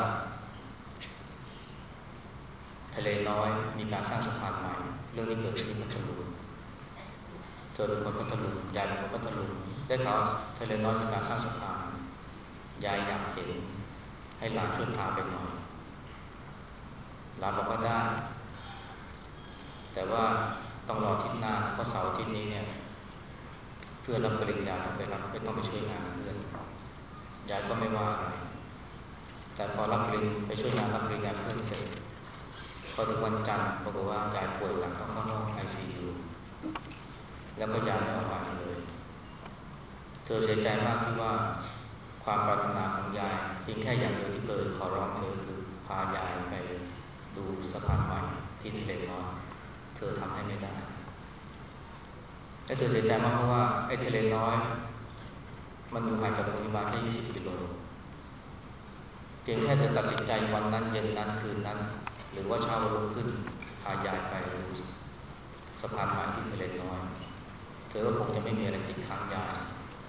ทะเลน้อยมีการสร้างสะพานใหม่เรื่องนี้เกิดขึ้นที่พัทลุงเธอเป็นคนพัทลุงยายเป็นคนพัทลุงได้ข่าวทะเลน้อยมีการสร้างสะพานยายอยากเห็นให้หลานช่วยพาไปหน่อยหลานบอกว่าได้แต่ว่าต้องรออาทิตย์หน้าเพราะเสาร์อาทิตย์นี้เนี่ยเพื่อนรับปริญญาต้องไปรับไม่ต้องไปช่วยงานเพื่อนยายก็ไม่ว่าอะไรแต่พอรับปริญไปช่วยงานรับปริญญาเพื่อนเสร็จพอถึงวันจันทร์ปรากฏว่ายายป่วยหนักต้องเข้าห้อง ไอ ซี ยู แล้วก็ยายไม่ออกมาเลยเธอเสียใจมากที่ว่าความปรารถนาของยายเพียงแค่อย่างเดียวที่เคยขอร้องเธอคือพายายไปดูสะพานใหม่ที่ทะเลน้อยเธอทำให้ไม่ได้และเธอเสียใจมากเพราะว่าไอ้ทะเลน้อยมันอยู่ห่างจากโรงพยาบาลแค่ยี่สิบกิโลเพียงแค่เธอตัดสินใจวันนั้นเย็นนั้นคืนนั้นหรือว่าเช้าวันรุ่งขึ้นพายายไปดูสะพานใหม่ที่ทะเลน้อยเธอก็คงจะไม่มีอะไรติดค้างยาย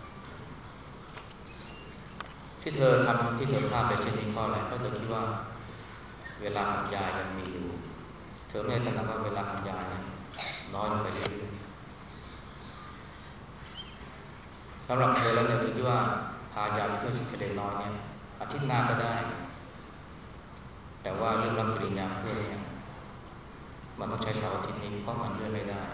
ที่เธอทำที่เธอพลาดไปเช่นนี้เพราะอะไรเพราะเธอคิดว่าเวลาของยายยังมีอยู่เธอไม่ได้ตระหนักว่าเวลาของยายน้อยลงไปเรื่อยๆสำหรับเธอแล้วเนี่ยเธอคิดว่าพายายไปเที่ยวทะเลน้อยเนี่ยอาทิตย์หน้าก็ได้แต่ว่าเรื่องรับปริญญาเพื่อนเนี่ยมันต้องใช้เสาร์อาทิตย์นี้เพราะมันเลื่อนไม่ได้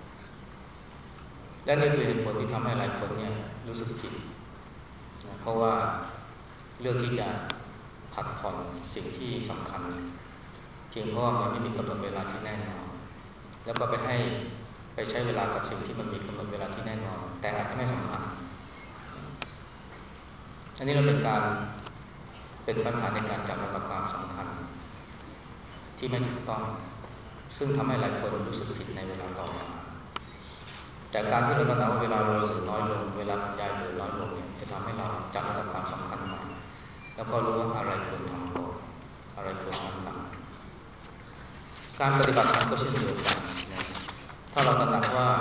และนี่คือเหตุผลที่ทำให้หลายคนเนี่ยรู้สึกผิดนะเพราะว่าเลือกที่จะผัดผ่อนสิ่งที่สำคัญเพียงเพราะว่ามันไม่มีกำหนดเวลาที่แน่นอนแล้วก็ไปให้ไปใช้เวลากับสิ่งที่มันมีกำหนดเวลาที่แน่นอนแต่อาจจะไม่สำคัญอันนี้เราเป็นการเป็นปัญหาในการจัดลำดับความสำคัญที่ไม่ถูกต้องซึ่งทำให้หลายคนรู้สึกผิดในเวลาต่อมาแต่การที่เราตระหนักว่าเวลาเราเหลือน้อยลงเวลาของยายเหลือน้อยลงเนี่ยจะทำให้เราจัดลำดับความสำคัญใหม่แล้วก็รู้ว่าอะไรควรทำก่อนอะไรควรทำหลังการปฏิบัติธรรมก็เช่นเดียวกันนะถ้าเราตระหนักว่า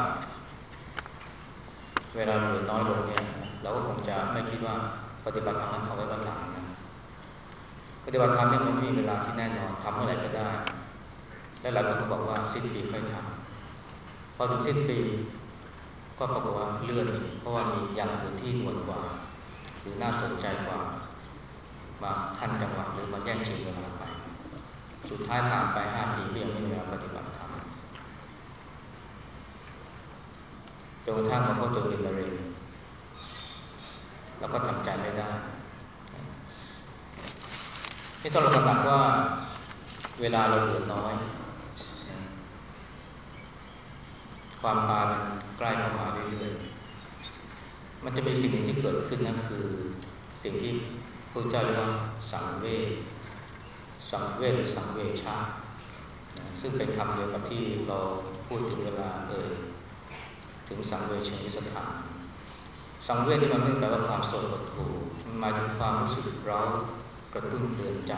เวลาเหลือน้อยลงเนี่ยเราก็คงจะไม่คิดว่าปฏิบัติธรรมนั้นเอาไว้วันหลังนะปฏิบัติธรรมเนี่ยมันไม่มีเวลาที่แน่นอนทำเมื่อไหร่ก็ได้และหลายคนก็บอกว่าสิ้นปีค่อยทำพอถึงสิ้นปีก็ปรากฏว่าเลื่อนอีกเพราะว่ามีอย่างอื่นที่ด่วนกว่าหรือน่าสนใจกว่ามาทันจังหวะหรือมาแย่งชิงเวลาไปสุดท้ายผ่านไปห้าปีก็ยังไม่มีเวลาปฏิบัติธรรมจนกระทั่งมันก็จนเป็นมะเร็งแล้วก็ทำใจไม่ได้ที่ต้องระวังว่าเวลาเราเหลือน้อยความตายมันใกล้เข้ามาเรื่อยๆมันจะมีสิ่งหนึ่งที่เกิดขึ้นนั่นคือสิ่งที่พระเจ้าเรียกว่าสังเวชสังเวชหรือสังเวชะซึ่งเป็นคำเดียวกับที่เราพูดถึงเวลาเอ่ยถึถึงสังเวชนิสถานสังเวชที่มันไม่แปลว่าความโศกหดหู่มันหมายถึงความรู้สึกเร้ากระตุ้นเตือนใจ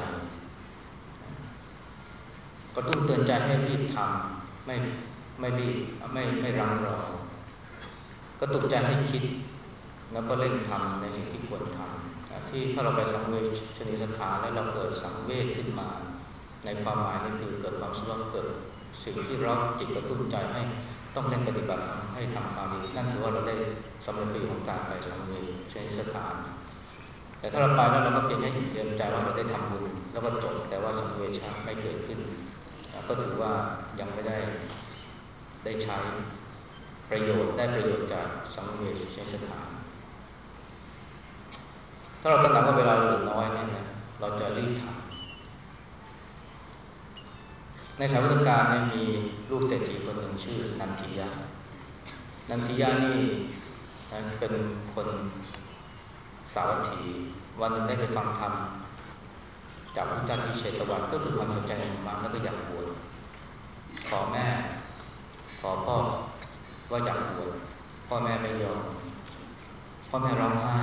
กระตุ้นเตือนใจให้รีบทำไม่ไม่รีบไม่ไม่รังรอกระตุ้นใจให้คิดแล้วก็เร่งทำในสิ่งที่ควรทำที่ถ้าเราไปสังเวชนิสถานแล้วเราเกิดสังเวชขึ้นมาในความหมายนี่คือเกิดความสุขเกิดสิ่งที่เราจิตกระตุ้นใจให้ต้องเร่งปฏิบัติให้ทำความดีนั่นถือว่าเราได้สำเร็จประโยชน์ของการไปสังเวชนิสถานแต่ถ้าเราไปแล้วเราก็เพียงแค่เตือนใจว่าเราได้ทำบุญแล้วก็จบแต่ว่าสังเวชไม่เกิดขึ้นก็ถือว่ายังไม่ได้ได้ใช้ประโยชน์ได้ประโยชน์จากสังเวชนิสถานถ้าเราตระหนักว่าเวลาเหลือน้อยเนี่ยนะเราจะรีบทำในสมัยพุทธกาลเนี่ยมีลูกเศรษฐีคนหนึ่งชื่อนันทิยะนันทิยะนี่เป็นคนสาวัตถีวันนึงได้ไปฟังธรรมจากพระพุทธเจ้าที่เชตวันก็คือความสนใจในธรรมะแล้วก็อยากบวชขอแม่ขอพ่อว่าอยากบวชพ่อแม่ไม่ยอมพ่อแม่ร้องไห้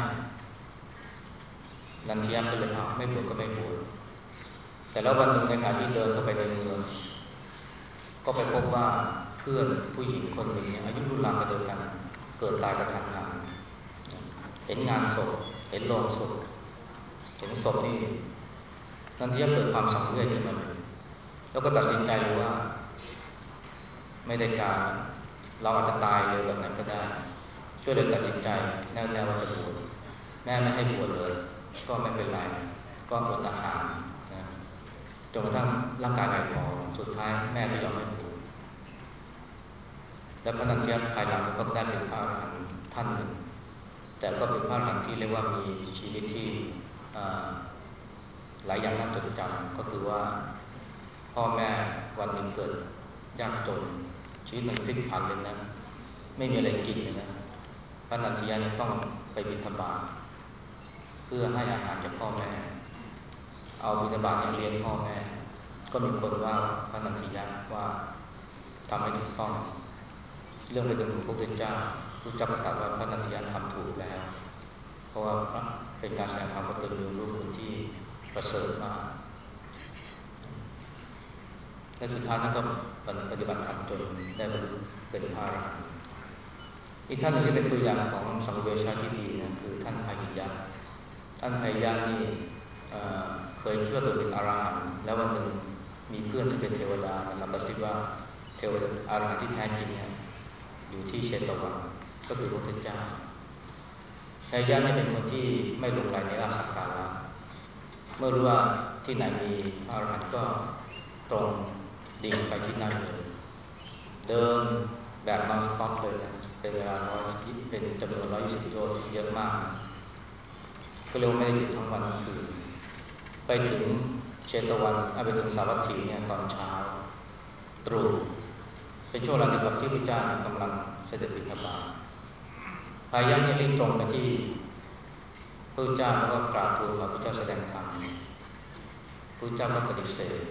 นันทิยะก็เลยเอาไม่บวชก็ไม่บวชแต่แล้ววันหนึ่งในขณะที่เดินเข้าไปในเมืองก็ไปพบว่าเพื่อนผู้หญิงคนหนึ่งอายุรุ่นราวกันเดียวกันเกิดตายกระทันหันเห็นงานศพเห็นโลงศพเห็นศพนี่นันทิยะเกิดความสังเวชขึ้นมาแล้วก็ตัดสินใจว่าไม่ได้การเราอาจจะตายเร็วแบบนั้นก็ได้ช่วยเลยตัดสินใจแน่วแน่ว่าจะบวชแม่ไม่ให้บวชเลยก็ไม่เป็นไรก็อดอาหารนะจนกระทั่งร่างกายไม่พอสุดท้ายแม่ก็ยอมให้บวชและพระนันทิยะภายหลังก็ได้เป็นพระอรหันต์ท่านหนึ่งแต่ก็เป็นพระอรหันต์ที่เรียกว่ามีชีวิตที่หลายอย่างน่าจดจำก็คือว่าพ่อแม่วันหนึ่งเกิดยากจนชีวิตมันพลิกผันเลยนะไม่มีอะไรกินเลยนะพระนันทิยะต้องไปบิณฑบาตเพื่อให้อาหารจากพ่อแม่เอาบิณฑบาตเลี้ยงพ่อแม่ก็มีคนว่าพระนันทิยะว่าทำให้ถูกต้องเรื่องไปถึงพระพุทธเจ้าพระเจ้าก็ตรัสว่าพระนันทิยะทำถูกแล้วเพราะว่าเป็นการแสดงความกตัญญูรู้คุณที่ประเสริฐมากและสุดท้ายท่านก็ปฏิบัติธรรมจนได้บรรลุเป็นพระอรหันต์อีกท่านหนึ่งที่เป็นตัวอย่างของสังเวชที่ดีนะคือท่านพาหิยะท่านพาหิยะนี่เ, เคยคิดว่าตัวเป็นอรหันต์แล้ววันหนึ่งมีเพื่อนซึ่งเป็นเทวดามากระซิบว่าเทวดาอรหันต์ที่แท้จริงเนี่ยอยู่ที่เชตวันก็คือพระพุทธเจ้าพาหิยะนี่เป็นคนที่ไม่หลงไหลในลาภสักการะเมื่อรู้ว่าที่ไหนมีอรหันต์ก็ตรงดิ่งไปที่นั่นเลยเดินแบบนอนสต็อปเลยนะเป็นเวลาร้อยสิบเป็นจำนวนร้อยยี่สิบโลเยอะมากก็เรียกว่าไม่ได้หยุดทั้งวันทั้งคืนไปถึงเชตวันไปถึงสาวัตถีเนี่ยตอนเช้าตรู่เป็นช่วงเวลาเดียวกับที่พระเจ้ากำลังเสด็จบิณฑบาตพาหิยะเนี่ยรีบตรงไปที่พระเจ้าแล้วก็กราบทูลว่าพระเจ้าแสดงธรรมพระเจ้าก็ปฏิเสธ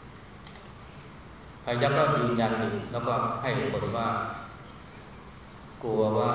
พาหิยะก็ยืนยันอีกแล้วก็ให้ผลว่ากลัวว่า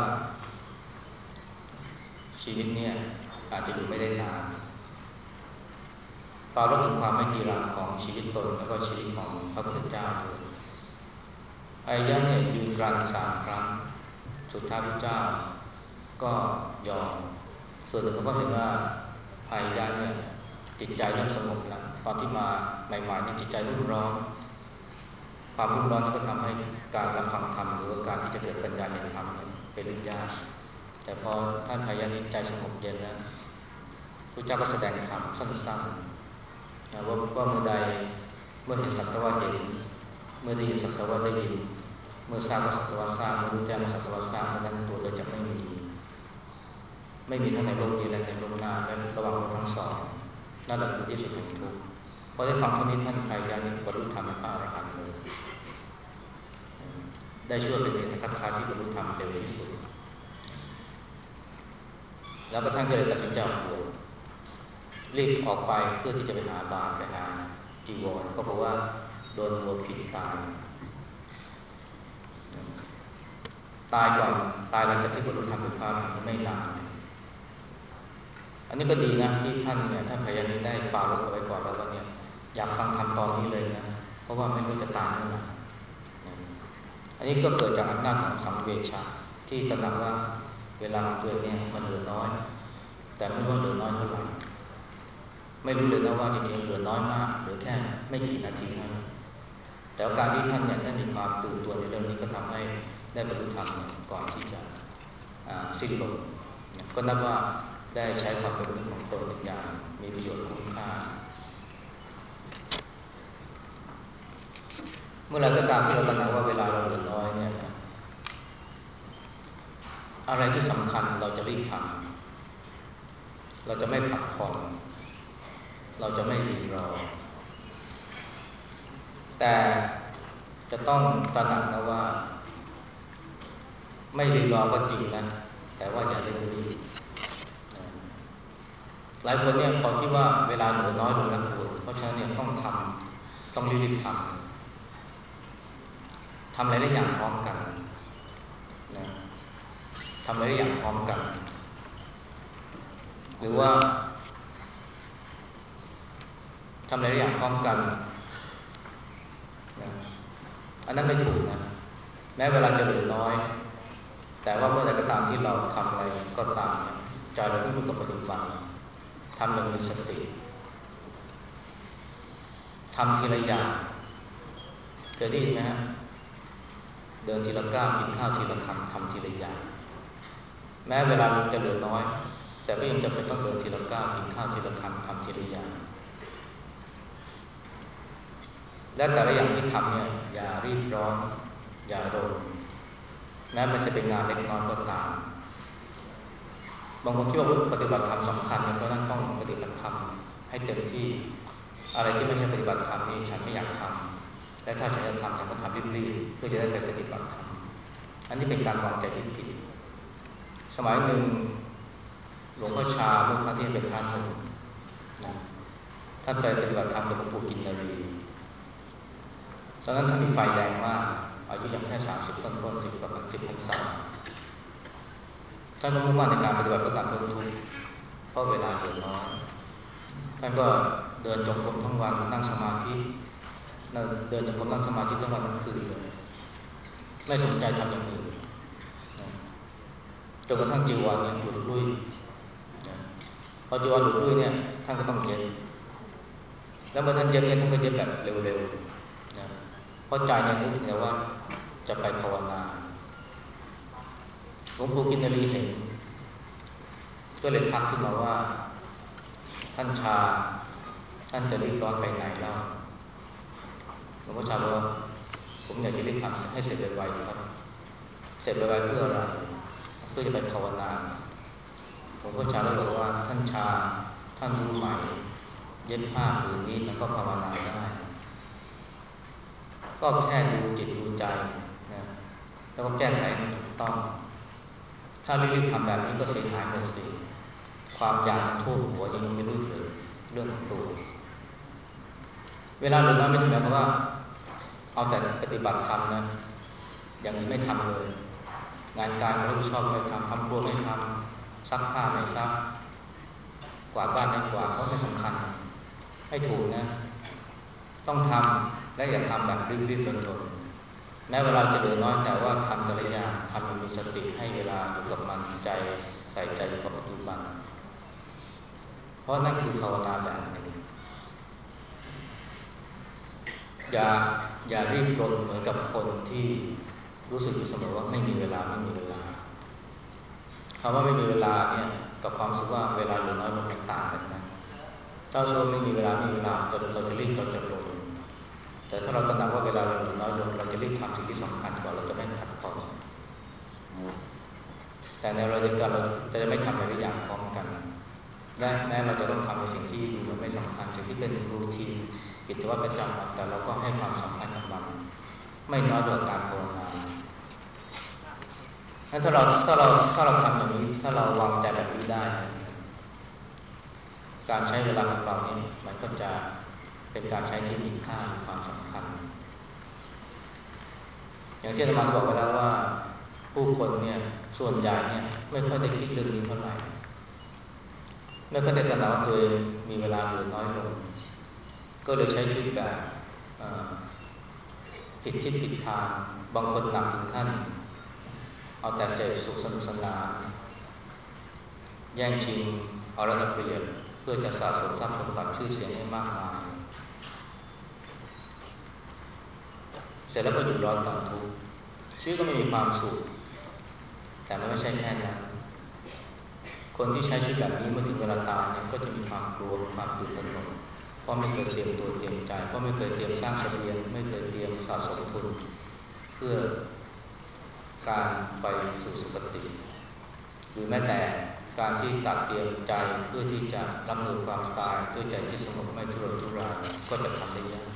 ชีวิตเนี่ยอาจจะอยู่ไม่ได้นานปรารภถึงความไม่จีรังของชีวิตตนแล้วก็ชีวิตของพระพุทธเจ้าด้วยพาหิยะเนี่ยยืนกรานสามครั้งสุดท้ายพระเจ้าก็ยอมส่วนหนึ่งก็เห็นว่าพาหิยะเนี่ยจิตใจเริ่มสงบแล้วตอนที่มาใหม่ๆนี่จิตใจรุ่มร้อนความรุ่มร้อนก็ทำให้การรับฟังธรรมหรือว่าการที่จะเกิดปัญญาเห็นธรรมเป็นเรื่องยากแต่พอท่านพาหิยะนี้ใจสงบเย็นแล้วพระเจ้าก็แสดงธรรมสั้นๆว่าว่าเมื่อใดเมื่อเห็นสักแต่ว่าเห็นเมื่อได้ยินสักแต่ว่าได้ยินเมื่อทราบสักแต่ว่าทราบเมื่อรู้แจ้งสักแต่ว่าทราบเมื่อนั้นตัวเธอจะไม่มีไม่มีทั้งในโลกนี้และในโลกหน้าและระหว่างโลกทั้งสองนั่นแหละคือที่สุดแห่งทุกข์พอได้ฟังคำนี้ท่านพาหิยะนี้บรรลุธรรมเป็นพระอรหันต์เลยได้ช่วยเป็นเอกคัตถาที่บรรลุธรรมเร็วที่สุดแล้วก็ท่านก็เลยตัดสินใจบวชรีบออกไปเพื่อที่จะไปหาบาตรไปหาจีวรก็เพราะว่าโดนวัวผิดตายตายก่อนตายหลังจากที่บรรลุธรรมเป็นพระอรหันต์ไม่นานอันนี้ก็ดีนะที่ท่านเนี่ยท่านพยายามได้ปาลบเอาไว้ก่อนแล้วว่าเนี่ยอยากฟังธรรมตอนนี้เลยนะเพราะว่าไม่รู้จะตายเมื่อไหร่อันนี้ก็เกิดจากอำนาจของสังเวชชาที่ตระหนักว่าเวลาของตัวเองเนี่ยมันเหลือน้อยแต่ไม่ว่าเหลือน้อยเท่าไหร่ไม่รู้เลยนะว่าจริงๆเหลือน้อยมากเหลือแค่ไม่กี่นาทีเท่านั้นแต่การที่ท่านเนี่ยได้มีความตื่นตัวในเรื่องนี้ก็ทำให้ได้บรรลุธรรมก่อนที่จะสิ้นลมก็นับว่าได้ใช้ความเป็นมนุษย์ของตนอย่างมีประโยชน์คุ้มค่าเมื่อไรก็ตามที่เราตระหนักว่าเวลาเราเหลือน้อยเนี่ยอะไรที่สำคัญเราจะรีบทำเราจะไม่ผัดผ่อนเราจะไม่รีรอแต่จะต้องตระหนักนะว่าไม่รีรอก็จริงนะแต่ว่าอย่าเร่งรีบหลายคนเนี่ยพอคิดว่าเวลาเหลือน้อยลงแล้วเพราะฉะนั้นเนี่ยต้องทำต้องรีบทำทำอะไรได้อย่างพร้อมกันนะทำอะไรได้อย่างพร้อมกันหรือว่าทำอะไรได้อย่างพร้อมกันนะอันนั้นไม่ถูกนะแม้เวลาจะเหลือน้อยแต่ว่าเมื่อใดก็ตามที่เราทำอะไรก็ตามเนี่ยใจเราต้องอยู่กับปัจจุบันทำอย่างมีสติทำทีละอย่างเคยได้ยินไหมฮะเดินทีละก้าวกินข้าวทีละคำทำทีละอย่างแม้เวลาจะเหลือน้อยแต่ก็ยังจำเป็นต้องเดินทีละก้าวกินข้าวทีละคำทำทีละอย่างและแต่ละอย่างที่ทำเนี่ยอย่ารีบร้อนอย่าโดนแม้มันจะเป็นงานเล็กน้อยก็ตามบางคนคิดว่าปฏิบัติธรรมสำคัญเพราะนั้นต้องปฏิบัติธรรมให้เต็มที่อะไรที่ไม่ใช่ปฏิบัติธรรมนี่ฉันไม่อยากทำและถ้าฉันจะทำฉันก็ทำรีบๆเพื่อจะได้ไปปฏิบัติธรรมอันนี้เป็นการวางใจที่ผิดสมัยหนึ่งหลวงพ่อชาเมื่อครั้งที่เป็นพระหนุ่มท่านไปปฏิบัติธรรมกับหลวงปู่กินนารีตอนนั้นท่านมีไฟแดงมากอายุยังแค่สามสิบต้นต้นสิบประมาณสิบพรรษาท่านก็มุ่งมั่นในการปฏิบัติเพื่อการพ้นทุกข์เพราะเวลาเหลือน้อยท่านก็เดินจงกรมทั้งวันนั่งสมาธิเดินจงกรมนั่งสมาธิทั้งวันทั้งคืนเลยไม่สนใจทำอย่างอื่นจนกระทั่งจีวรเนี่ยหลุดลุ่ยพอจีวรหลุดลุ่ยเนี่ยท่านก็ต้องเย็บแล้วเมื่อท่านเย็บเนี่ยท่านก็เย็บแบบเร็วๆนะเพราะใจเนี่ยนึกถึงว่าจะไปภาวนาหลวงปู่กินนารีเห็นก็เลยทักขึ้นมาว่าท่านชาท่านจะรีบร้อนไปไหนเล่าหลวงพ่อชาบอกว่าผมอยากจะรีบทำให้เสร็จไวๆครับเสร็จไวๆเพื่ออะไรเพื่อจะไปภาวนาหลวงพ่อชาได้บอกว่าท่านชาท่านรู้ไหมเย็บผ้าผืนนี้มันก็ภาวนาได้ก็แค่ดูจิตดูใจนะแล้วก็แก้ไขให้ถูกต้องถ้ารีบทำแบบนี้ก็เสียหายหมดสิความอยากทั่วหัวยังไม่รู้เลยเรื่องของตัวเวลาเหลือน้อยไม่ใช่หมายความว่าเอาแต่ปฏิบัติธรรมนะอย่างนี้ไม่ทำเลยงานการเราไม่ชอบไม่ทำทำครัวไม่ทำซักผ้าไม่ซักกวาดบ้านไม่กวาดเพราะไม่สำคัญให้ถูกนะต้องทำและอย่าทำแบบรีบๆเร่งๆแม้เวลาจะเหลือน้อยแต่ว่าทำแต่ละอย่างทำมีสติให้เวลาอยู่กับมันใจใส่ใจอยู่กับปัจจุบันเพราะนั่นคือภาวนาแบบหนึ่งอย่าอย่ารีบร้อนเหมือนกับคนที่รู้สึกอยู่เสมอว่าไม่มีเวลาไม่มีเวลาคำว่าไม่มีเวลาเนี่ยกับความรู้สึกว่าเวลาเหลือน้อยลงมันต่างกันนะถ้าเราไม่มีเวลาไม่มีเวลาเราจะรีบเราจะโกรธแต่ถ้าเราตระหนักว่าเวลาเราเหลือน้อยลงเราจะรีบทำสิ่งที่สำคัญกว่าเราจะไม่ผัดผ่อนแต่ในเราจะเราจะไม่ทำหลายอย่างพร้อมกันและแม้เราจะต้องทำในสิ่งที่ดูมันไม่สำคัญสิ่งที่เป็นรูทีนกิจวัตรประจำวันแต่เราก็ให้ความสำคัญกับมันไม่น้อยกว่าการภาวนาถ้าเราถ้าเราถ้าเราทำอย่างนี้ถ้าเราวางใจแบบนี้ได้การใช้เวลาของเราเนี่ยมันก็จะเป็นการใช้ที่มีค่ามีความสำคัญอย่างที่อาจารย์บอกไว้แล้วว่าผู้คนเนี่ยส่วนใหญ่เนี่ยไม่ค่อยได้คิดเรื่องนี้เท่าไหร่ไม่ค่อยได้ตระหนักว่าตัวเองมีเวลาเหลือน้อยลงก็เลยใช้ชีวิตแบบผิดทิศผิดทางบางคนหนักถึงขั้นเอาแต่เสพสุขสนุกสนานแย่งชิงเอาละเปรียบเพื่อจะสะสมทรัพย์สมบัติชื่อเสียงให้มากมายเสร็จแล้วก็อยู่ร้อนตอนทุกข์ชีวิตก็ไม่มีความสุขแต่ไม่ใช่แค่นั้นคนที่ใช้ชีวิตแบบนี้เมื่อถึงเวลาตายเนี่ยก็จะมีความกลัวความตื่นตระหนกเพราะไม่เคยเตรียมตัวเตรียมใจเพราะไม่เคยเตรียมสร้างเสบียงไม่เคยเตรียมสะสมทุนเพื่อการไปสู่สุคติหรือแม้แต่การที่ตัดเตรียมใจเพื่อที่จะรับมือความตายด้วยใจที่สงบไม่ทุรนทุรายก็จะทำได้ยาก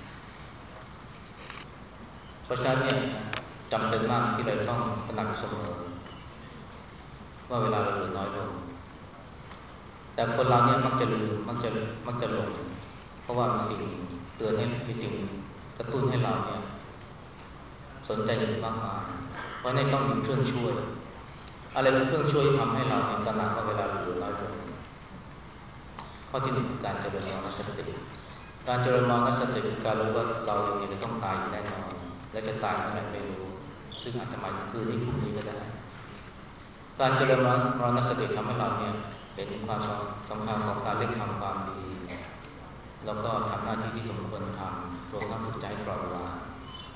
เพราะฉะนั้นเนี่ยจำเป็นมากที่เราต้องตระหนักเสมอว่าเวลาเราเหลือน้อยลงแต่คนเราเนี่ยมักจะลืมมักจะมักจะหลงเพราะว่ามีสิ่งเตือนให้มีสิ่งกระตุ้นให้เราเนี่ยสนใจอยู่มากมายเพราะนี่ต้องมีเครื่องช่วยอะไรเป็นเครื่องช่วยทำให้เราเนี่ยตระหนักว่าเวลาเหลือน้อยลงข้อที่หนึ่งคือการเจริญมรณสติการเจริญมรณสติคือการรู้ว่าเราเองจะต้องตายแน่นอนและจะตายเมื่อไหร่ไม่รู้ซึ่งอาจจะหมายถึงคืนนี้พรุ่งนี้ก็ได้การเจริญมรณสติทำให้เราเนี่ยเห็นถึงความสำคัญของการเล่นทำความดีแล้วก็ทำหน้าที่ที่สมควรทำรวมทั้งจิตใจปล่อยวาง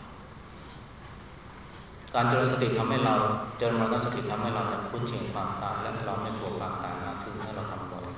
การเจริญสติทำให้เราเจริญมรณสติทำให้เราคุ้นชินความตายและเราไม่กลัวความตายมากขึ้นถ้าเราทำบ่อย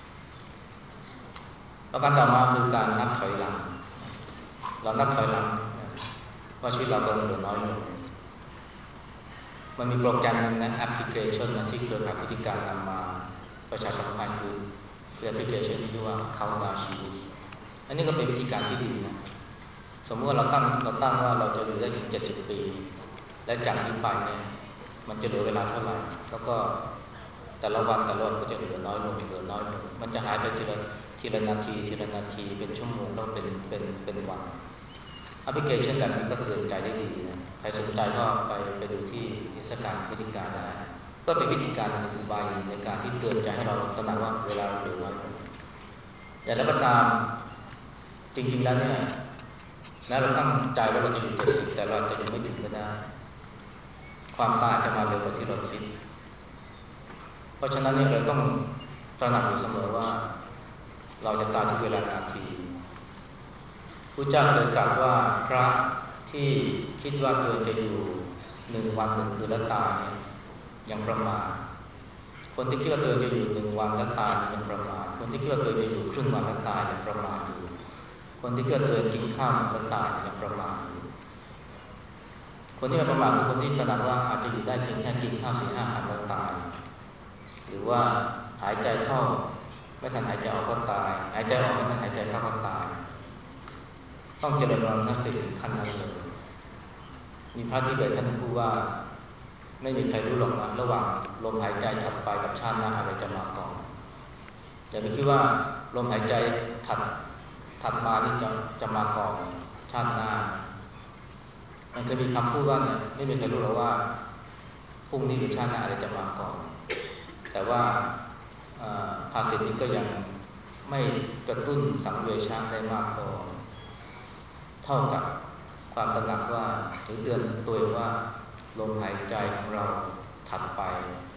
แล้วการต่อมาคือการนับถอยหลังเรานับถอยหลังว่าชีวิตเรากำลังเหลือน้อยลงมันมีโปรแกรมนึงนะแอปพลิเคชันนะที่เครือข่ายพฤติการนำมาประชาสัมพันธ์คือแอปพลิเคชันที่ชื่อว่า Countdown ชีวิตอันนี้ก็เป็นวิธีการที่ดีนะสมมติว่าเราตั้งเราตั้งว่าเราจะอยู่ได้ถึงเจ็ดสิบปีและจากนี้ไปเนี่ยมันจะเหลือเวลาเท่าไหร่แล้วก็แต่ละวันแต่ละวันก็จะเหลือน้อยลงเหลือน้อยลงมันจะหายไปทีละทีละนาทีทีละนาทีเป็นชั่วโมงแล้วเป็นเป็นเป็นวันแอปพลิเคชันแบบนี้ก็เตือนใจได้ดีนะใครสนใจก็ไปไปดูที่นิทรรศการพฤติการได้ก็เป็นวิธีการหนึ่งอุบายในการที่เตือนใจให้เราตระหนักว่าเวลาเหลือน้อยลงอย่างไรก็ตามจริงๆแล้วเนี่ยแม้เราตั้งใจว่าเราจะอยู่เจ็ดสิบแต่เราจะอยู่ไม่ถึงก็ได้ความตายจะมาเร็วกว่าที่เราคิดเพราะฉะนั้นเนี่ยเราต้องตระหนักอยู่เสมอว่าเราจะตายทุกเวลานาทีพระเจ้าเคยตรัสว่าพระที่คิดว่าตัวเองจะอยู่หนึ่งวันหนึ่งคืนแล้วตายเนี่ยยังประมาทคนที่คิดว่าตัวเองจะอยู่หนึ่งวันแล้วตายยังประมาทคนที่คิดว่าตัวเองจะอยู่ครึ่งวันแล้วตายยังประมาทอยู่คนที่คิดว่าตัวเองกินข้าวแล้วตายยังประมาทอยู่คนที่ประมาทคือคนที่ตระหนักว่าอาจจะอยู่ได้เพียงแค่กินข้าวสี่ห้าคำแล้วตายหรือว่าหายใจเข้าไม่ทันหายใจออกก็ตายหายใจออกไม่ทันหายใจเข้าก็ตายต้องเจริญมรณสติถึงขั้นนั้นเลยมีพระที่เบสท่านพูดว่าไม่มีใครรู้หรอกนะระหว่างลมหายใจถัดไปกับชาติหน้าอะไรจะมาก่อนอย่าไปคิดว่าลมหายใจถัดถัดมานี่จะจะมาก่อนชาติหน้ามันเคยมีคำพูดว่าเนี่ยไม่มีใครรู้หรอกว่าพรุ่งนี้หรือชาติหน้าอะไรจะมาก่อนแต่ว่าภาษิตนี้ก็ยังไม่กระตุ้นสังเวชได้มากพอเท่ากับความตระหนักว่าหรือเตือนตัวเองว่าลมหายใจของเราถัดไป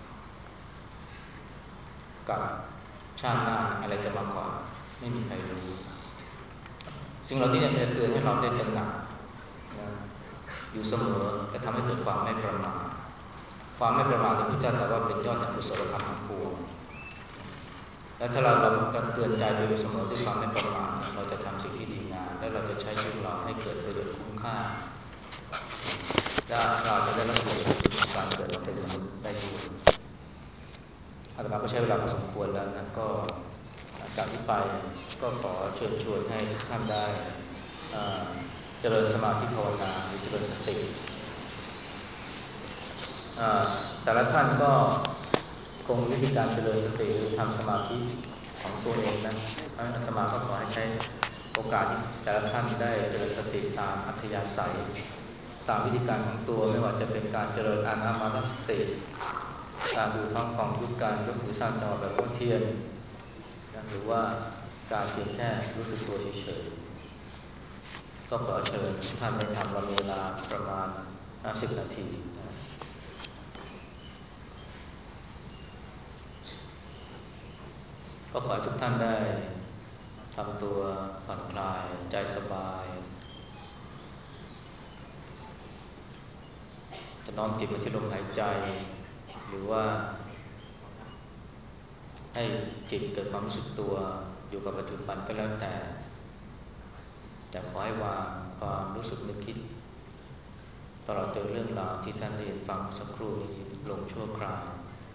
กับชาติหน้าอะไรจะมาก่อนไม่มีใครรู้สิ่งเหล่านี้เนี่ยจะเตือนให้เราได้ตระหนักนะอยู่เสมอจะทำให้เกิดความไม่ประมาทความไม่ประมาทที่พระเจ้าตรัสว่าเป็นยอดแห่งกุศลธรรมทั้งปวงและถ้าเราเราเตือนใจอยู่เสมอด้วยความไม่ประมาทเราจะทำสิ่งที่ดีงามและเราจะใช้ชีวิตเราให้เกิดประโยชน์คุ้มค่าและเราจะได้รับประโยชน์จากการเกิดมาเป็นมนุษย์ได้ด้วยอาตมาก็ใช้เวลาพอสมควรแล้วนะก็จากนี้ไปก็ขอเชิญชวนให้ทุกท่านได้เจริญสมาธิภาวนาหรือเจริญสติแต่ละท่านก็คงวิธีการเจริญสติหรือทำสมาธิของตัวเองนะอาตมาก็ขอให้ใช้โอกาสที่แต่ละท่านได้เจริญสติตามอัธยาศัยตามวิธีการของตัวไม่ว่าจะเป็นการเจริญอานาปานสติการดูท้องของยุบการยกมือสร้างจังหวะแบบพ่อเทียนนะหรือว่าการเพียงแค่รู้สึกตัวเฉยๆก็ขอเชิญทุกท่านได้ทำเรามีเวลาประมาณสิบนาทีนะก็ขอให้ทุกท่านได้ทำตัวผ่อนคลายใจสบายจะน้อมจิตไปที่ลมหายใจหรือว่าให้จิตเกิดความรู้สึกตัวอยู่กับปัจจุบันก็แล้วแต่แต่ขอให้วางความรู้สึกนึกคิดตลอดจนเรื่องราวที่ท่านได้ยินฟังสักครู่นี้ลงชั่วคราว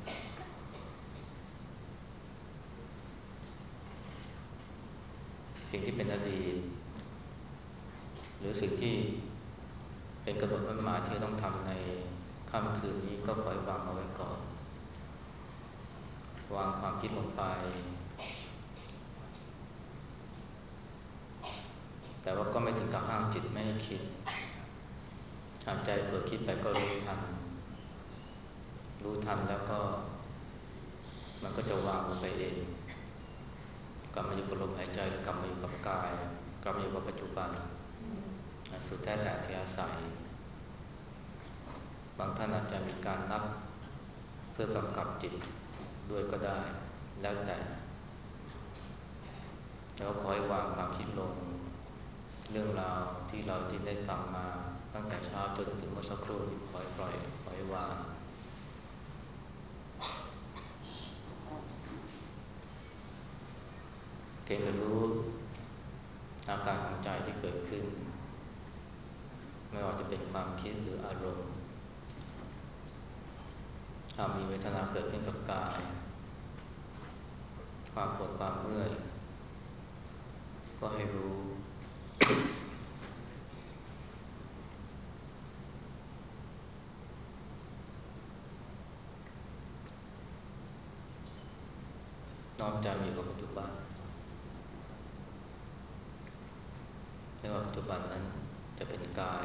สิ่งที่เป็นอดีตหรือสิ่งที่เป็นกำหนดหมายที่ต้องทำในค่ำคืนนี้ก็ขอให้วางเอาไว้ก่อนวางความคิดลงไปแต่ว่าก็ไม่ถึงกับห้ามจิตไม่ให้คิดหากใจเผลอคิดไปก็รู้ทันรู้ทันแล้วก็มันก็จะวางไปเองกลับมาอยู่กับลมหายใจกลับมาอยู่กับกายกลับมาอยู่กับปัจจุบันสุดแท้แต่ที่อาศัยบางท่านอาจจะมีการนับเพื่อกำกับจิตด้วยก็ได้แล้วแต่แล้วขอให้วางความคิดลงเรื่องราวที่เราที่ได้ฟังมาตั้งแต่เช้าจนถึงเมื่อสักครู่ขอให้ปล่อยขอให้วางเพียงแต่รู้อาการของใจที่เกิดขึ้นไม่ว่าจะเป็นความคิดหรืออารมณ์ถ้ามีเวทนาเกิดขึ้นกับกายความปวดความเมื่อยก็ให้รู้น้อมใจอยู่กับปัจจุบันไม่ว่าปัจจุบันนั้นจะเป็นกาย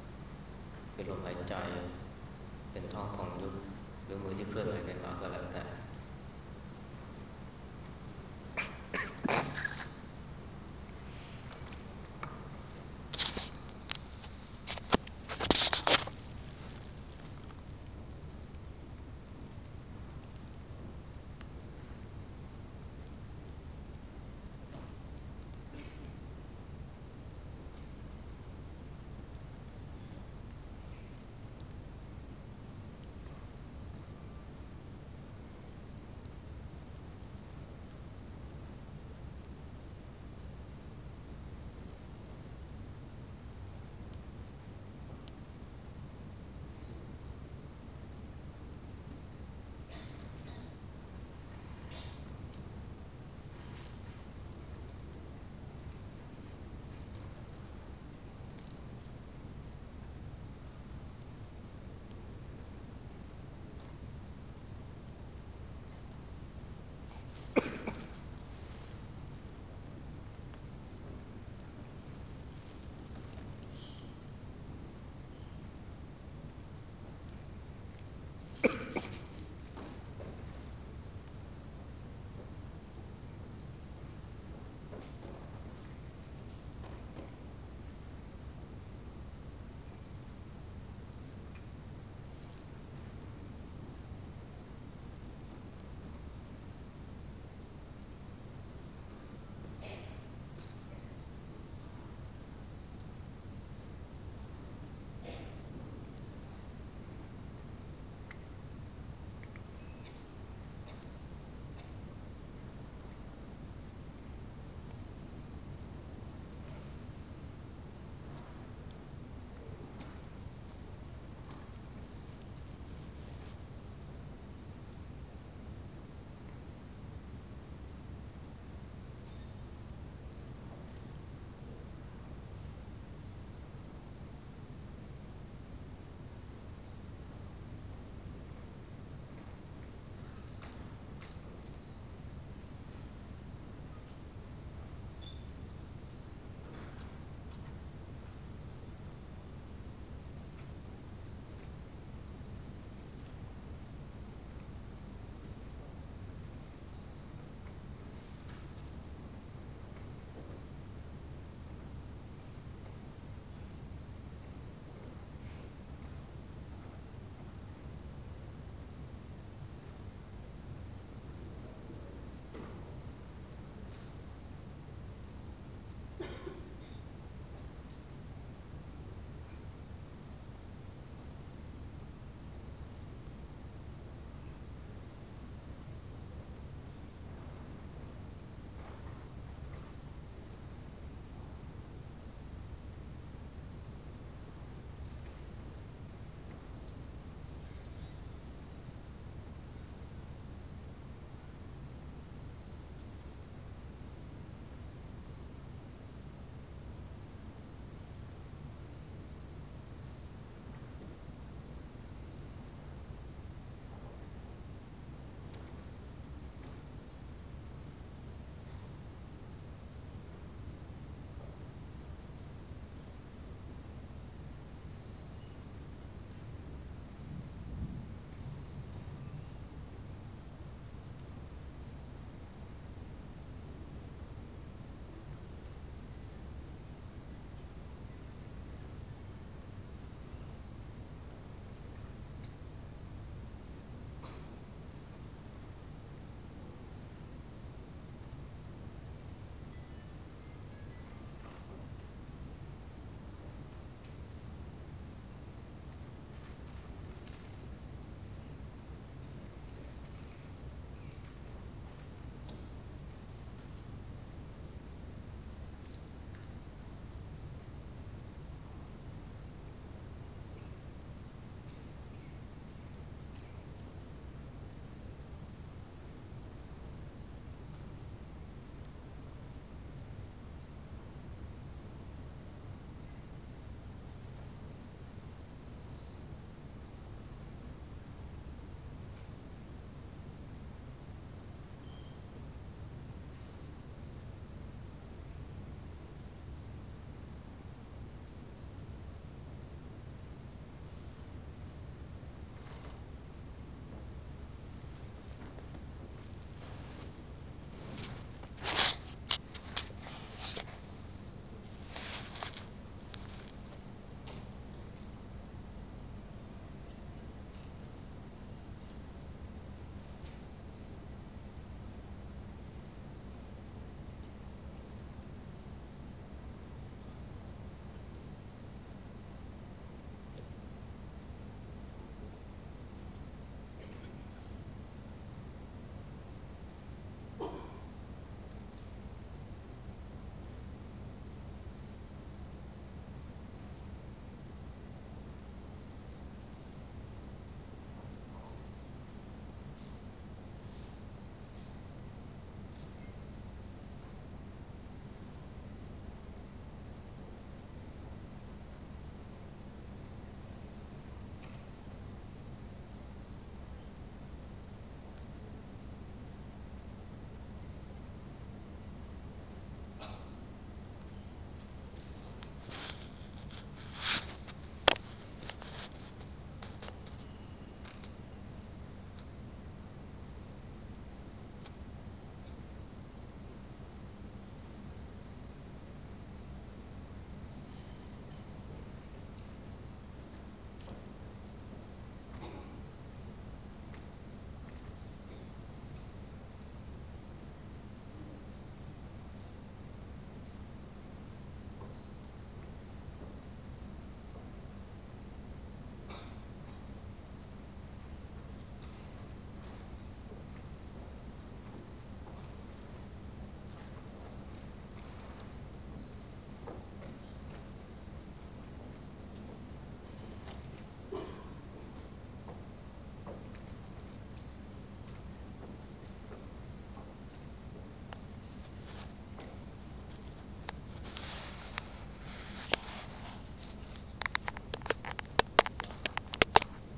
เป็นลมหายใจเป็นท้องของยุบหรือมือที่เคลื่อนไหวไปมาก็แล้วแต่